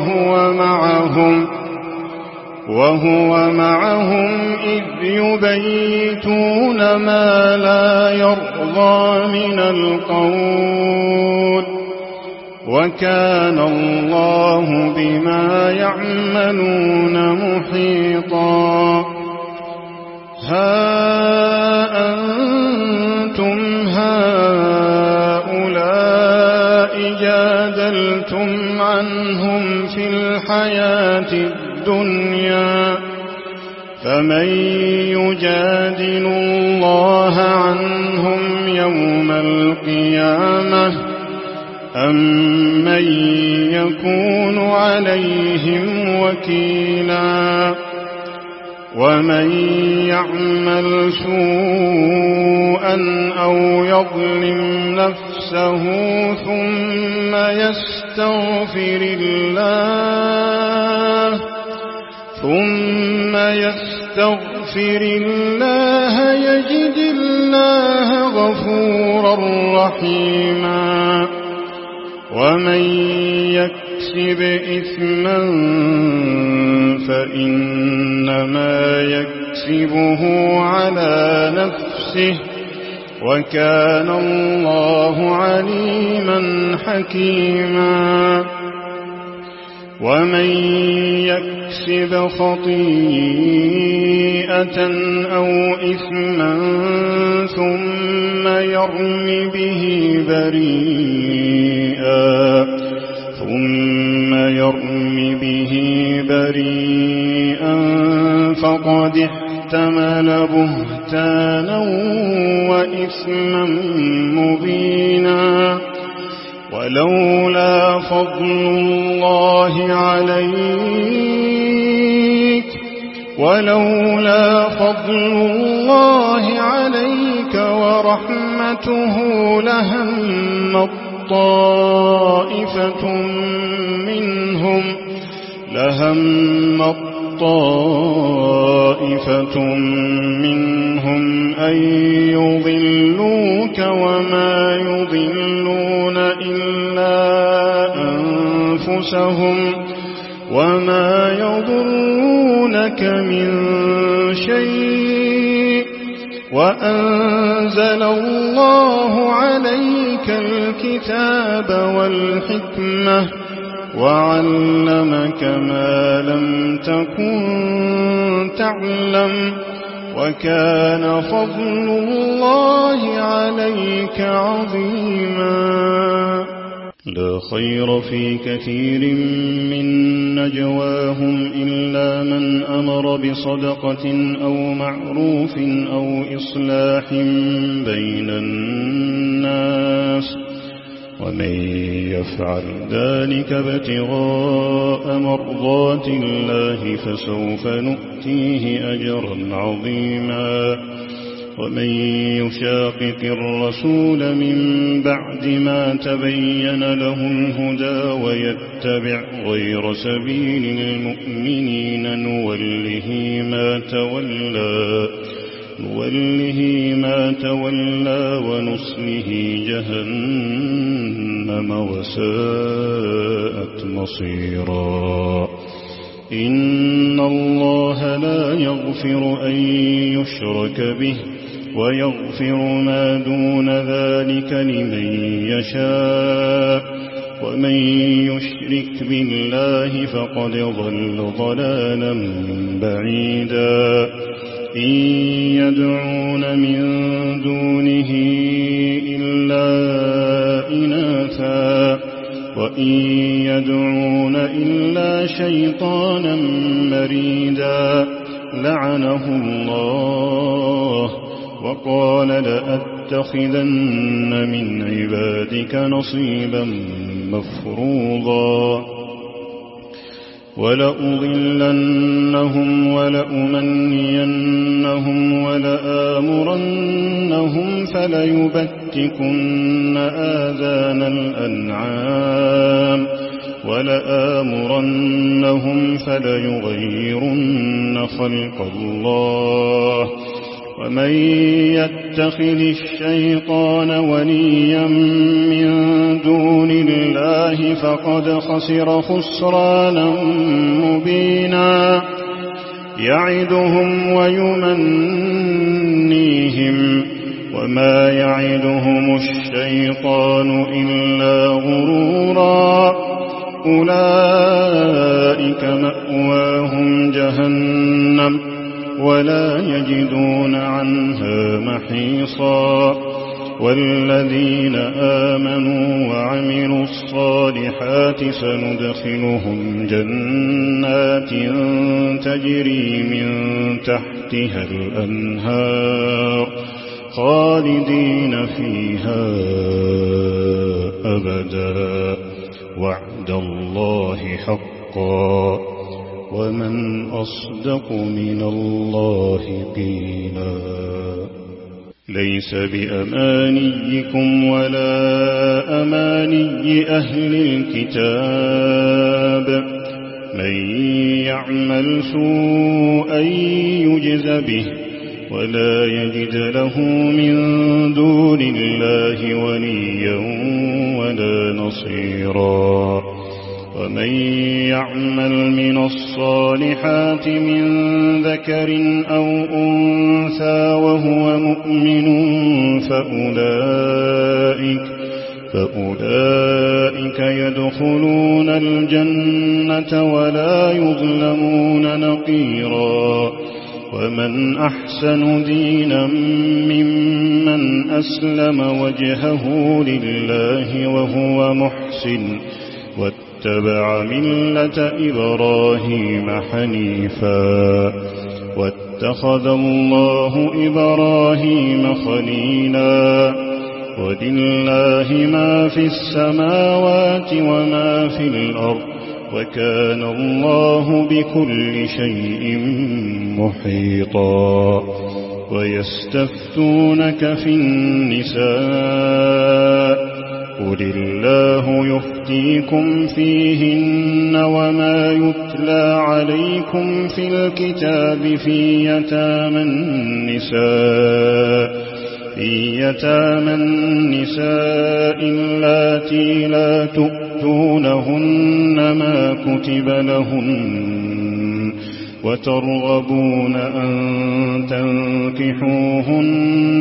وهو معهم إذ يبيتون ما لا يرضى من القول وكان الله بما يعملون محيطا ها أنتم هؤلاء عنهم في الحياة الدنيا فمن يجادل الله عنهم يوم القيامة أم من يكون عليهم وكيلا ومن يعمل سوءا أو يظلم نفسه ثم يستغفر الله يجد الله غفورا رحيما ومن يكسب إثما فإنما يكسبه على نفسه وكان الله عليما حكيما ومن يكسب خطيئة أو إثما ثم يرم به بريئا فقد احتمل بهتانا وإثما مبينا ولولا فضل الله عليك ورحمته لهمت طائفة منهم أن يضلوك وما يضلون إلا أنفسهم وما يضرونك من شيء وأنزل الله عليك الكتاب والحكمة وعلمك ما لم تكن تعلم وكان فضل الله عليك عظيما لا خير في كثير من نجواهم إلا من أمر بصدقة أو معروف أو إصلاح بين الناس ومن يفعل ذلك ابتغاء مرضات الله فسوف نؤتيه أجرا عظيما ومن يشاقق الرسول من بعد ما تبين له الهدى ويتبع غير سبيل المؤمنين نوله ما تولى ونصله جهنم وساءت مصيرا إن الله لا يغفر أن يشرك به ويغفر ما دون ذلك لمن يشاء ومن يشرك بالله فقد ضل ضلالا بعيدا إن يدعون من دونه إلا إناثا وإن يدعون إلا شيطانا مريدا لعنه الله وقال لأتخذن من عبادك نصيبا مفروضا ولأضلنهم ولأمنينهم ولآمرنهم فليبتكن آذان الأنعام ولآمرنهم فليغيرن خلق الله ومن يتخذ الشيطان وليا من دون الله فقد خسر خسرانا مبينا يعدهم ويمنيهم وما يعدهم الشيطان إلا غرورا أولئك مأواهم جهنم ولا يجدون عنها محيصا والذين آمنوا وعملوا الصالحات سندخلهم جنات تجري من تحتها الأنهار خالدين فيها أبدا وعد الله حقا ومن أصدق من الله قيلا ليس بأمانيكم ولا أماني أهل الكتاب من يعمل سوءا يجز به ولا يجد له من دون الله وليا ولا نصيرا ومن يعمل من الصالحات من ذكر أو أنثى وهو مؤمن فأولئك يدخلون الجنة ولا يظلمون نقيرا ومن أحسن دينا ممن أسلم وجهه لله وهو محسن واتبع ملة إبراهيم حنيفا واتخذ الله إبراهيم خليلا ولله ما في السماوات وما في الأرض وكان الله بكل شيء محيطا ويستفتونك في النساء قل الله يفتيكم فيهن وما يتلى عليكم في الكتاب في يتامى النساء اللاتي لا تؤتونهن ما كتب لهن وترغبون أن تنكحوهن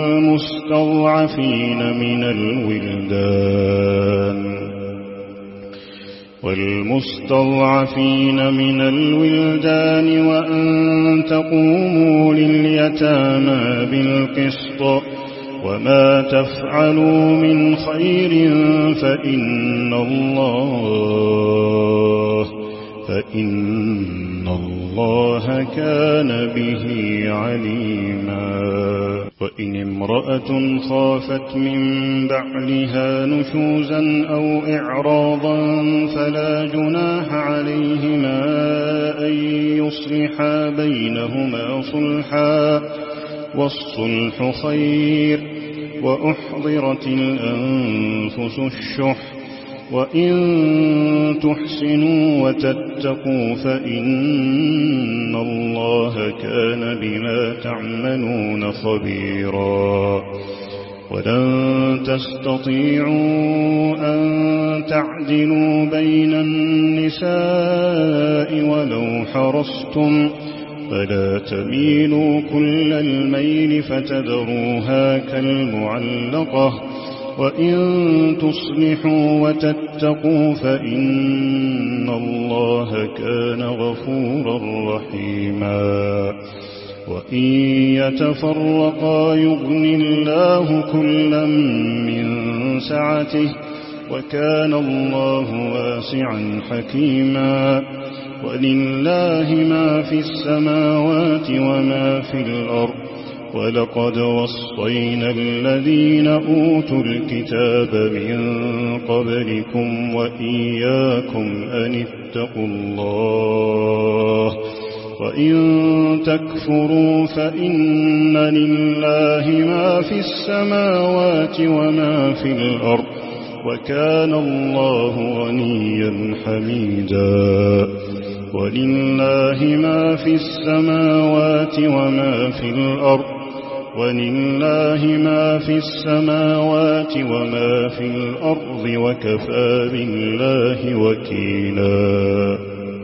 والمستضعفين من الولدان وأن تقوموا لليتامى بالقسط وما تفعلوا من خير فإن الله كان به عليما وإن امرأة خافت من بعلها نشوزا أو إعراضا فلا جناح عليهما أن يصلحا بينهما صلحا والصلح خير وأحضرت الأنفس الشح وإن تحسنوا وتتقوا فإن الله كان بما تعملون خبيرا ولن تستطيعوا أن تعدلوا بين النساء ولو حرصتم فلا تميلوا كل الميل فتذروها كالمعلقة وإن تصلحوا وتتقوا فإن الله كان غفورا رحيما وإن يتفرقا يغن الله كلا من سعته وكان الله واسعا حكيما ولله ما في السماوات وما في الأرض ولقد وصينا الذين أوتوا الكتاب من قبلكم وإياكم أن اتقوا الله وإن تكفروا فإن لله ما في السماوات وما في الأرض وكان الله غنيا حميدا ولله ما في السماوات وما في الأرض ولله ما في السماوات وما في الأرض وكفى بالله وكيلا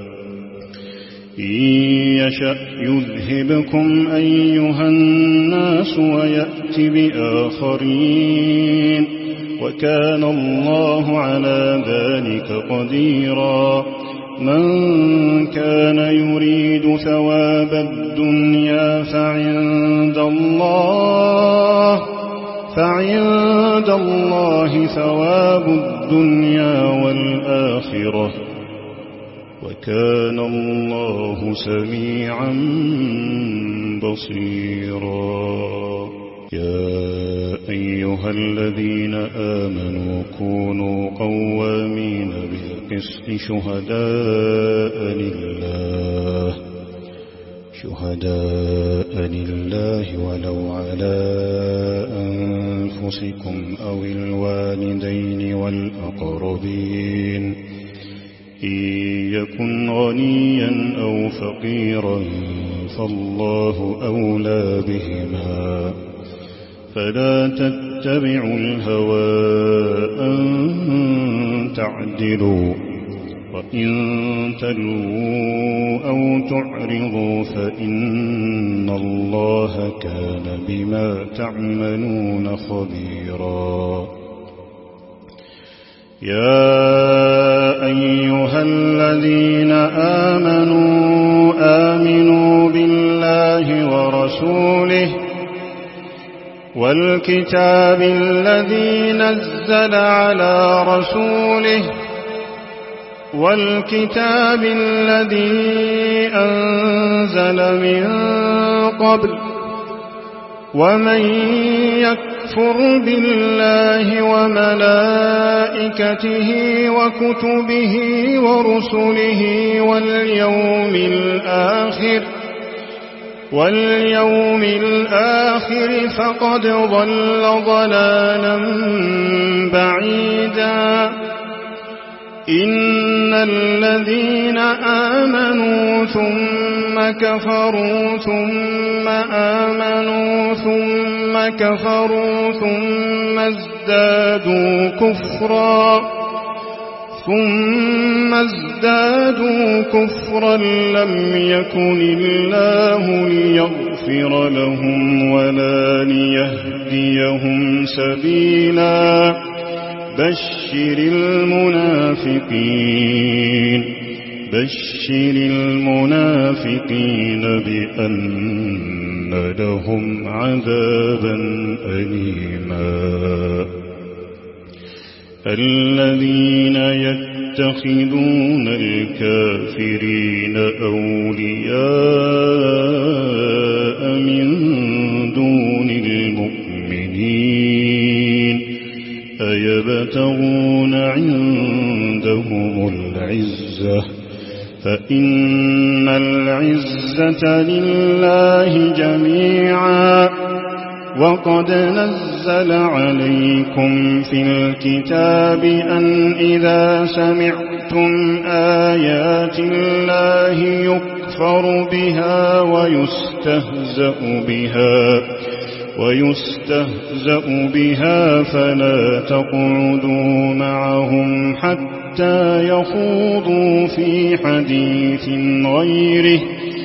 إن يشأ يذهبكم أيها الناس ويأت بآخرين وكان الله على ذلك قديرا من كان يريد ثواب الدنيا فعند الله ثواب الدنيا والآخرة وكان الله سميعا بصيرا. يا أيها الذين آمنوا كونوا قوامين بالقسط شهداء لله ولو على أنفسكم أو الوالدين والأقربين إن يكن غنيا أو فقيرا فالله أولى بهما فلا تتبعوا الهوى أن تعدلوا وإن تلووا أو تعرضوا فإن الله كان بما تعملون خبيرا. يا أيها الذين آمنوا بالله ورسوله والكتاب الذي نزل على رسوله والكتاب الذي أنزل من قبل ومن يكفر بالله وملائكته وكتبه ورسله واليوم الآخر فقد ضل ضلالا بعيدا. إن الذين آمنوا ثم كفروا ثم آمنوا ثم كفروا ثم ازدادوا كفرا لم يكن الله ليغفر لهم ولا ليهديهم سبيلا. بشر المنافقين بأن لهم عذابا أليما. الذين يتخذون الكافرين أولياء من دون المؤمنين أيبتغون عندهم العزة فإن العزة لله جميعا. وقد نزل عليكم في الكتاب أن إذا سمعتم آيات الله يكفر بها ويستهزأ بها فلا تقعدوا معهم حتى يخوضوا في حديث غيره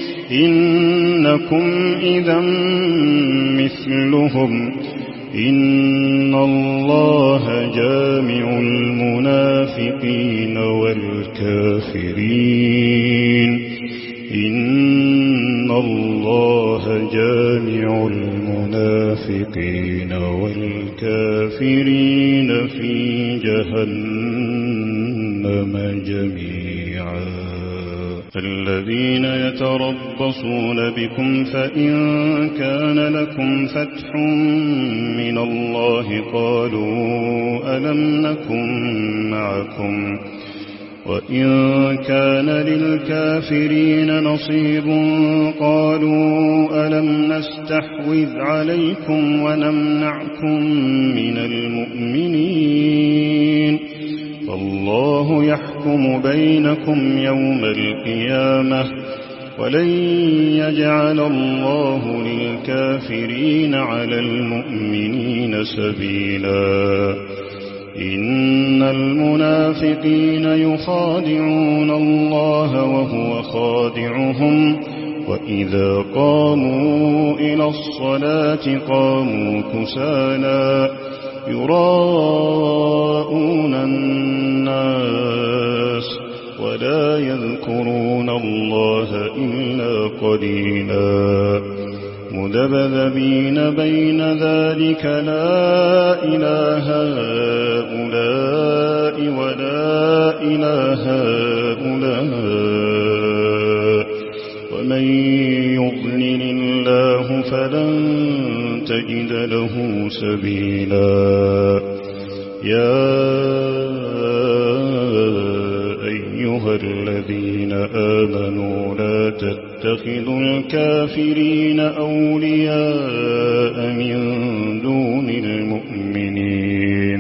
إنكم إذا مثلهم. إن الله جامع المنافقين والكافرين إن الله جامع المنافقين والكافرين في جهنم جميعا. الذين يتربصون بكم فإن كان لكم فتح من الله قالوا ألم نكن معكم وإن كان للكافرين نصيب قالوا ألم نستحوذ عليكم ونمنعكم من المؤمنين فالله يحكم بينكم يوم القيامة ولن يجعل الله للكافرين على المؤمنين سبيلا. إن المنافقين يخادعون الله وهو خادعهم وإذا قاموا إلى الصلاة قاموا كسالى يراءون الناس ولا يذكرون الله إلا قليلا. مذبذبين بين ذلك لا إله هؤلاء ولا إله هؤلاء ومن يضلل الله فلن تجد له سبيلا يا أيها الذين آمنوا لا تتخذوا الكافرين أولياء من دون المؤمنين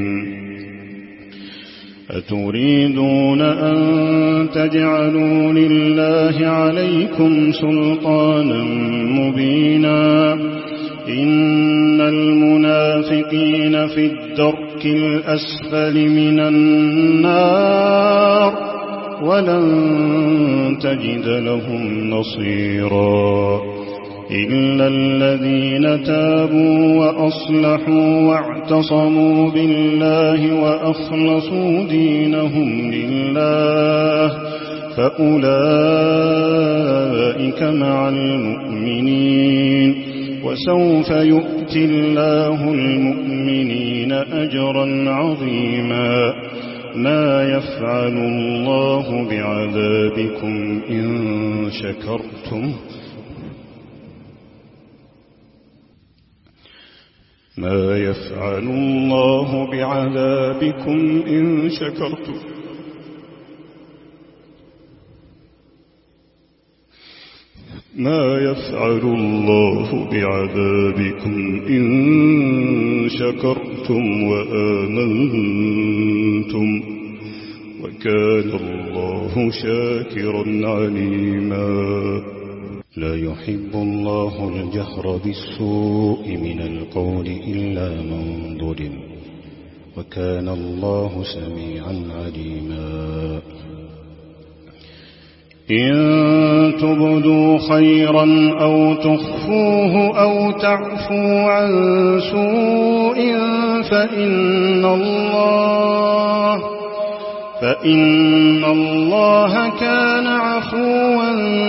أتريدون أن تجعلوا لله عليكم سلطانا مبينا إن المنافقين في الدرك الأسفل من النار ولن تجد لهم نصيرا إلا الذين تابوا وأصلحوا واعتصموا بالله وأخلصوا دينهم لله فأولئك مع المؤمنين وسوف يؤتي الله المؤمنين أجرا عظيما ما يفعل الله بعذابكم إن شكرتم ما يفعل الله بعذابكم إن شكرتم ما يفعل الله بعذابكم إن شكرتم وآمنتم وكان الله شاكرا عليما لا يحب الله الجهر بالسوء من القول إلا من ظلم وكان الله سميعا عليما إن تبدوا خيرا أو تخفوه أو تعفوا عن سوء فإن الله كان عفوا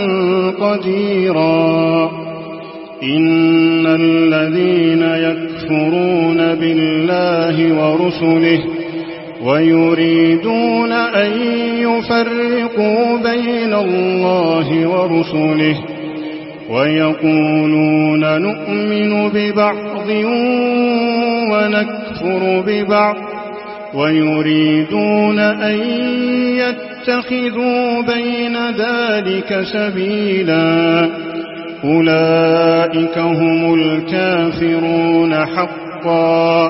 قديرا إن الذين يكفرون بالله ورسله ويريدون أن يفرقوا بين الله ورسله ويقولون نؤمن ببعض ونكفر ببعض ويريدون أن يتخذوا بين ذلك سبيلا أولئك هم الكافرون حقا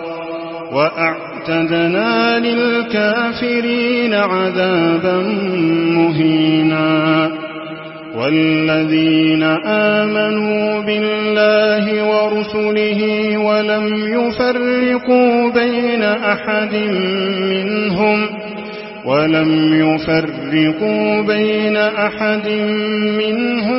وأعتدنا للكافرين عذابا مهينا والذين آمنوا بالله ورسله ولم يفرقوا بين أحد منهم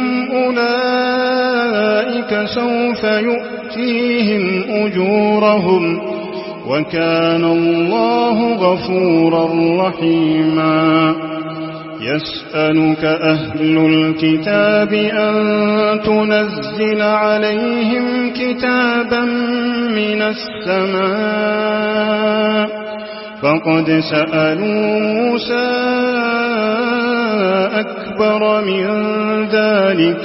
أولئك سوف يؤتيهم أجورهم وكان الله غفورا رحيما يسألك أهل الكتاب أن تنزل عليهم كتابا من السماء فقد سألوا موسى أكبر من ذلك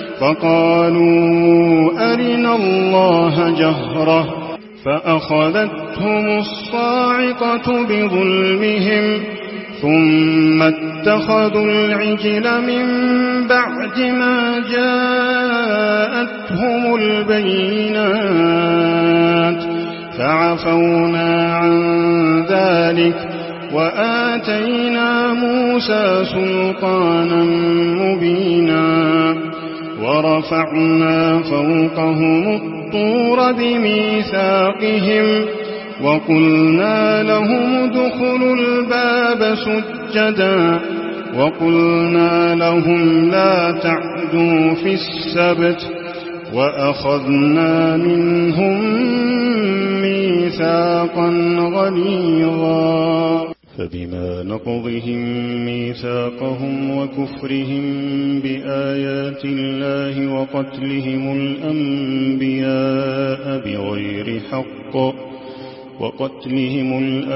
فقالوا أرنا الله جهرة فأخذتهم الصاعقة بظلمهم ثم اتخذوا العجل من بعد ما جاءتهم البينات فعفونا عن ذلك وآتينا موسى سلطانا مبينا ورفعنا فوقهم الطور بميثاقهم وقلنا لهم ادخلوا الباب سجدا وقلنا لهم لا تعدوا في السبت وأخذنا منهم ميثاقا غليظا فبما نقضهم ميثاقهم وكفرهم بآيات الله وقتلهم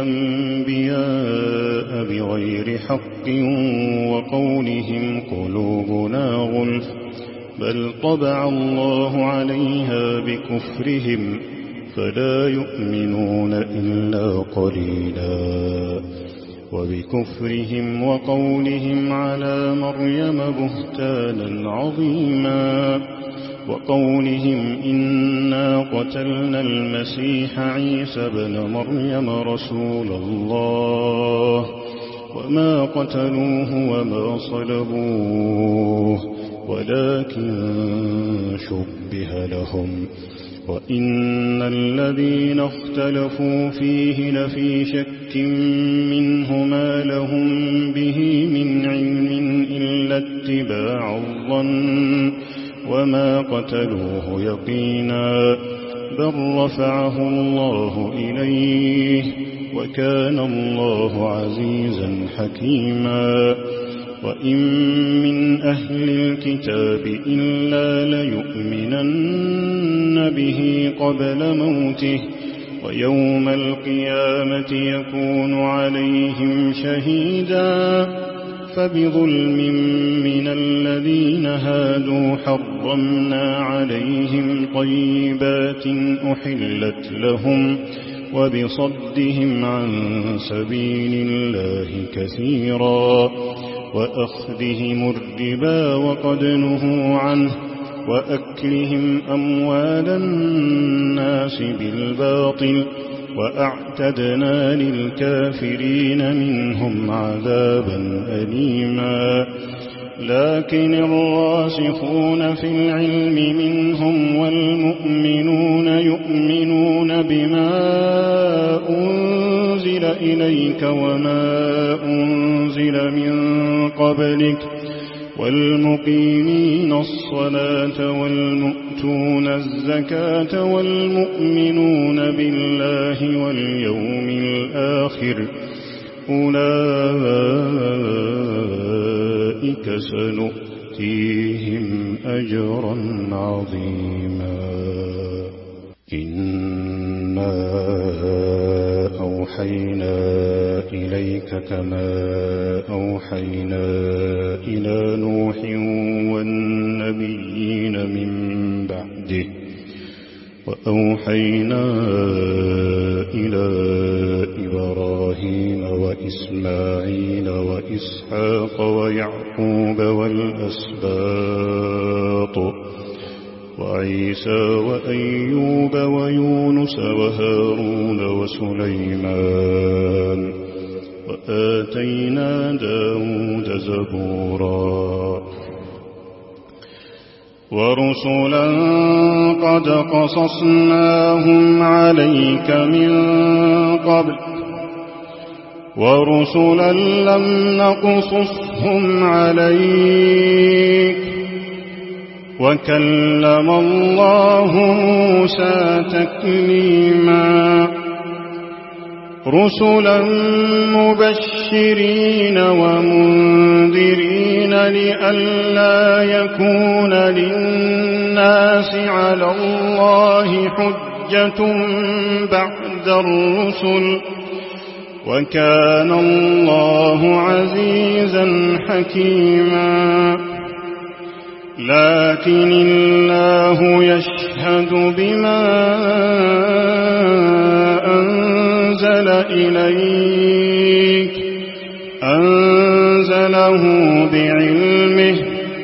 الأنبياء بغير حق وقولهم قلوبنا غلف بل طبع الله عليها بكفرهم فلا يؤمنون إلا قليلا وبكفرهم وقولهم على مريم بهتانا عظيما وقولهم إنا قتلنا المسيح عيسى بن مريم رسول الله وما قتلوه وما صلبوه ولكن شبه لهم وإن الذين اختلفوا فيه لفي شك منه ما لهم به من علم إلا اتباع الظن وما قتلوه يقينا بل رفعه الله إليه وكان الله عزيزا حكيما وإن من أهل الكتاب إلا ليؤمنن به قبل موته ويوم القيامة يكون عليهم شهيدا فبظلم من الذين هادوا حرمنا عليهم طيبات أحلت لهم وبصدهم عن سبيل الله كثيرا وأخذهم الربا وقد نهوا عنه وأكلهم أموال الناس بالباطل وأعتدنا للكافرين منهم عذابا أليما لكن الراسخون في العلم منهم والمؤمنون يؤمنون بما أنزل إليك وما أنزل من قبلك والمقيمين الصلاة والمؤتون الزكاة والمؤمنون بالله واليوم الآخر أولئك سنؤتيهم أجرا عظيما إنا أوحينا إليك كما أوحينا إلى نوح والنبيين من بعده وأوحينا إلى إبراهيم وإسماعيل وإسحاق ويعقوب والأسباط وعيسى وأيوب ويونس وهارون وسليمان وآتينا داود زبورا ورسلا قد قصصناهم عليك من قبل ورسلا لم نقصصهم عليك وكلم الله موسى تكليما رسلا مبشرين ومنذرين لئلا يكون للناس على الله حجة بعد الرسل وكان الله عزيزا حكيما لكن الله يشهد بما أنزل إليك أنزله بعلمه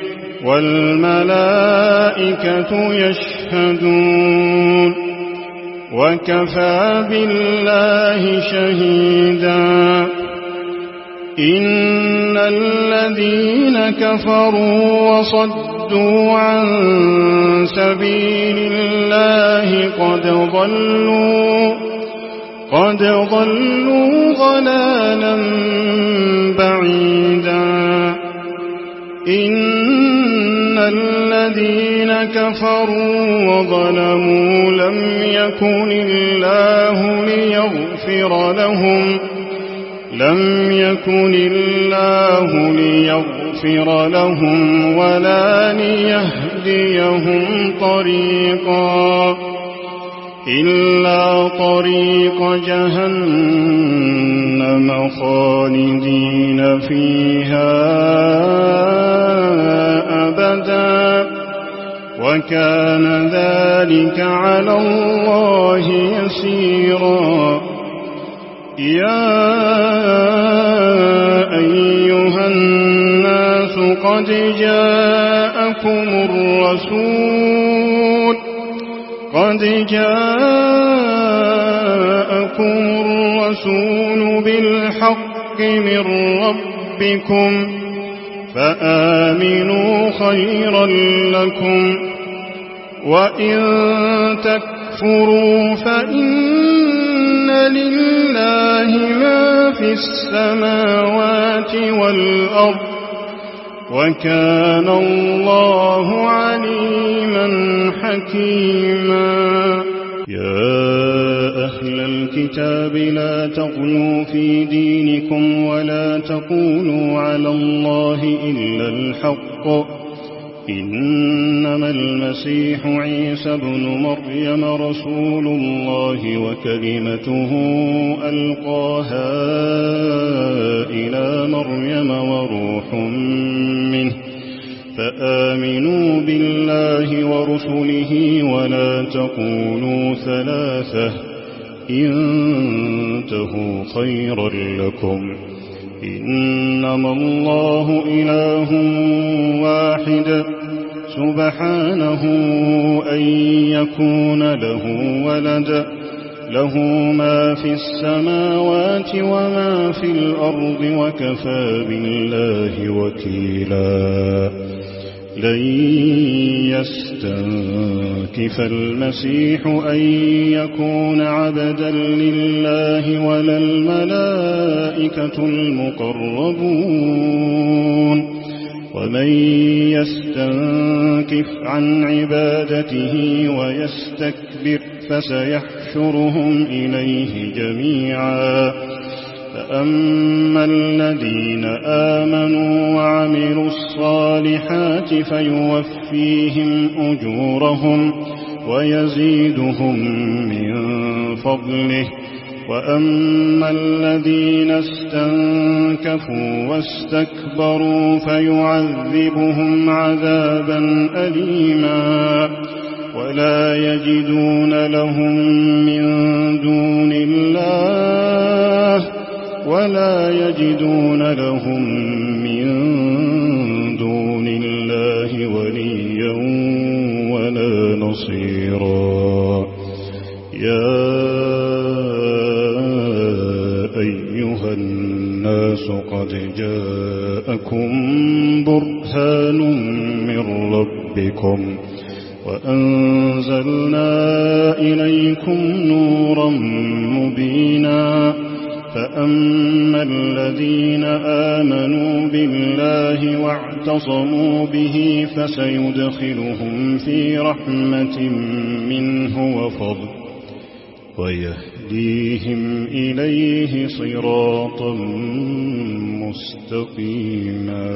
والملائكة يشهدون وكفى بالله شهيدا إن الذين كفروا وصدوا عن سبيل الله قد ضلوا ضلالا بعيدا إن الذين كفروا وظلموا لم يكن الله ليغفر لهم لم يكن الله ليغفر لهم ولا ليهديهم طريقا إلا طريق جهنم خالدين فيها أبدا وكان ذلك على الله يسيرا يا أيها الناس قد جاءكم الرسول بالحق من ربكم فآمنوا خيرا لكم وإن تكفروا فإن لله ما في السماوات والأرض وكان الله عليما حكيما يا أهل الكتاب لا تغلوا في دينكم ولا تقولوا على الله إلا الحق إنما المسيح عيسى ابن مريم رسول الله وكلمته ألقاها إلى مريم وروح منه فآمنوا بالله ورسله ولا تقولوا ثلاثة انتهوا خيرا لكم إنما الله إله واحد سبحانه أن يكون له ولد له ما في السماوات وما في الأرض وكفى بالله وكيلا لن يستنكف المسيح أن يكون عبدا لله ولا الملائكة المقربون ومن يستنكف عن عبادته ويستكبر فسيحشرهم إليه جميعا فأما الذين آمنوا وعملوا الصالحات فيوفيهم أجورهم ويزيدهم من فضله وأما الذين استنكفوا واستكبروا فيعذبهم عذابا أليما ولا يجدون لهم من دون الله وليا ولا نصيرا يا أيها الناس قد جاءكم برهان من ربكم وأنزلنا إليكم نورا مبينا فأما الذين آمنوا بالله واعتصموا به فسيدخلهم في رحمة منه وفضل ويهديهم إليه صراطا مستقيما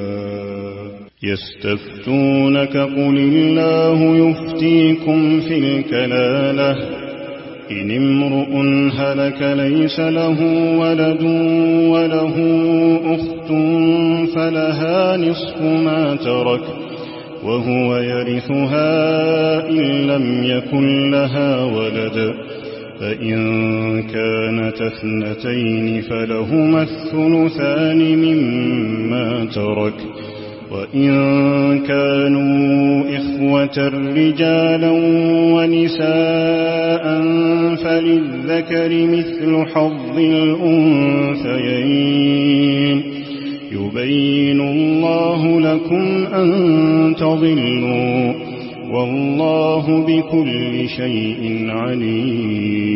يستفتونك قل الله يفتيكم في الكلالة إن امرؤ هلك ليس له ولد وله أخت فلها نصف ما ترك وهو يرثها إن لم يكن لها ولد فإن كانت اثنتين فلهما الثلثان مما ترك وإن كانوا إخوة رجالا ونساء فللذكر مثل حظ الأنثيين يبين الله لكم أن تضلوا والله بكل شيء عليم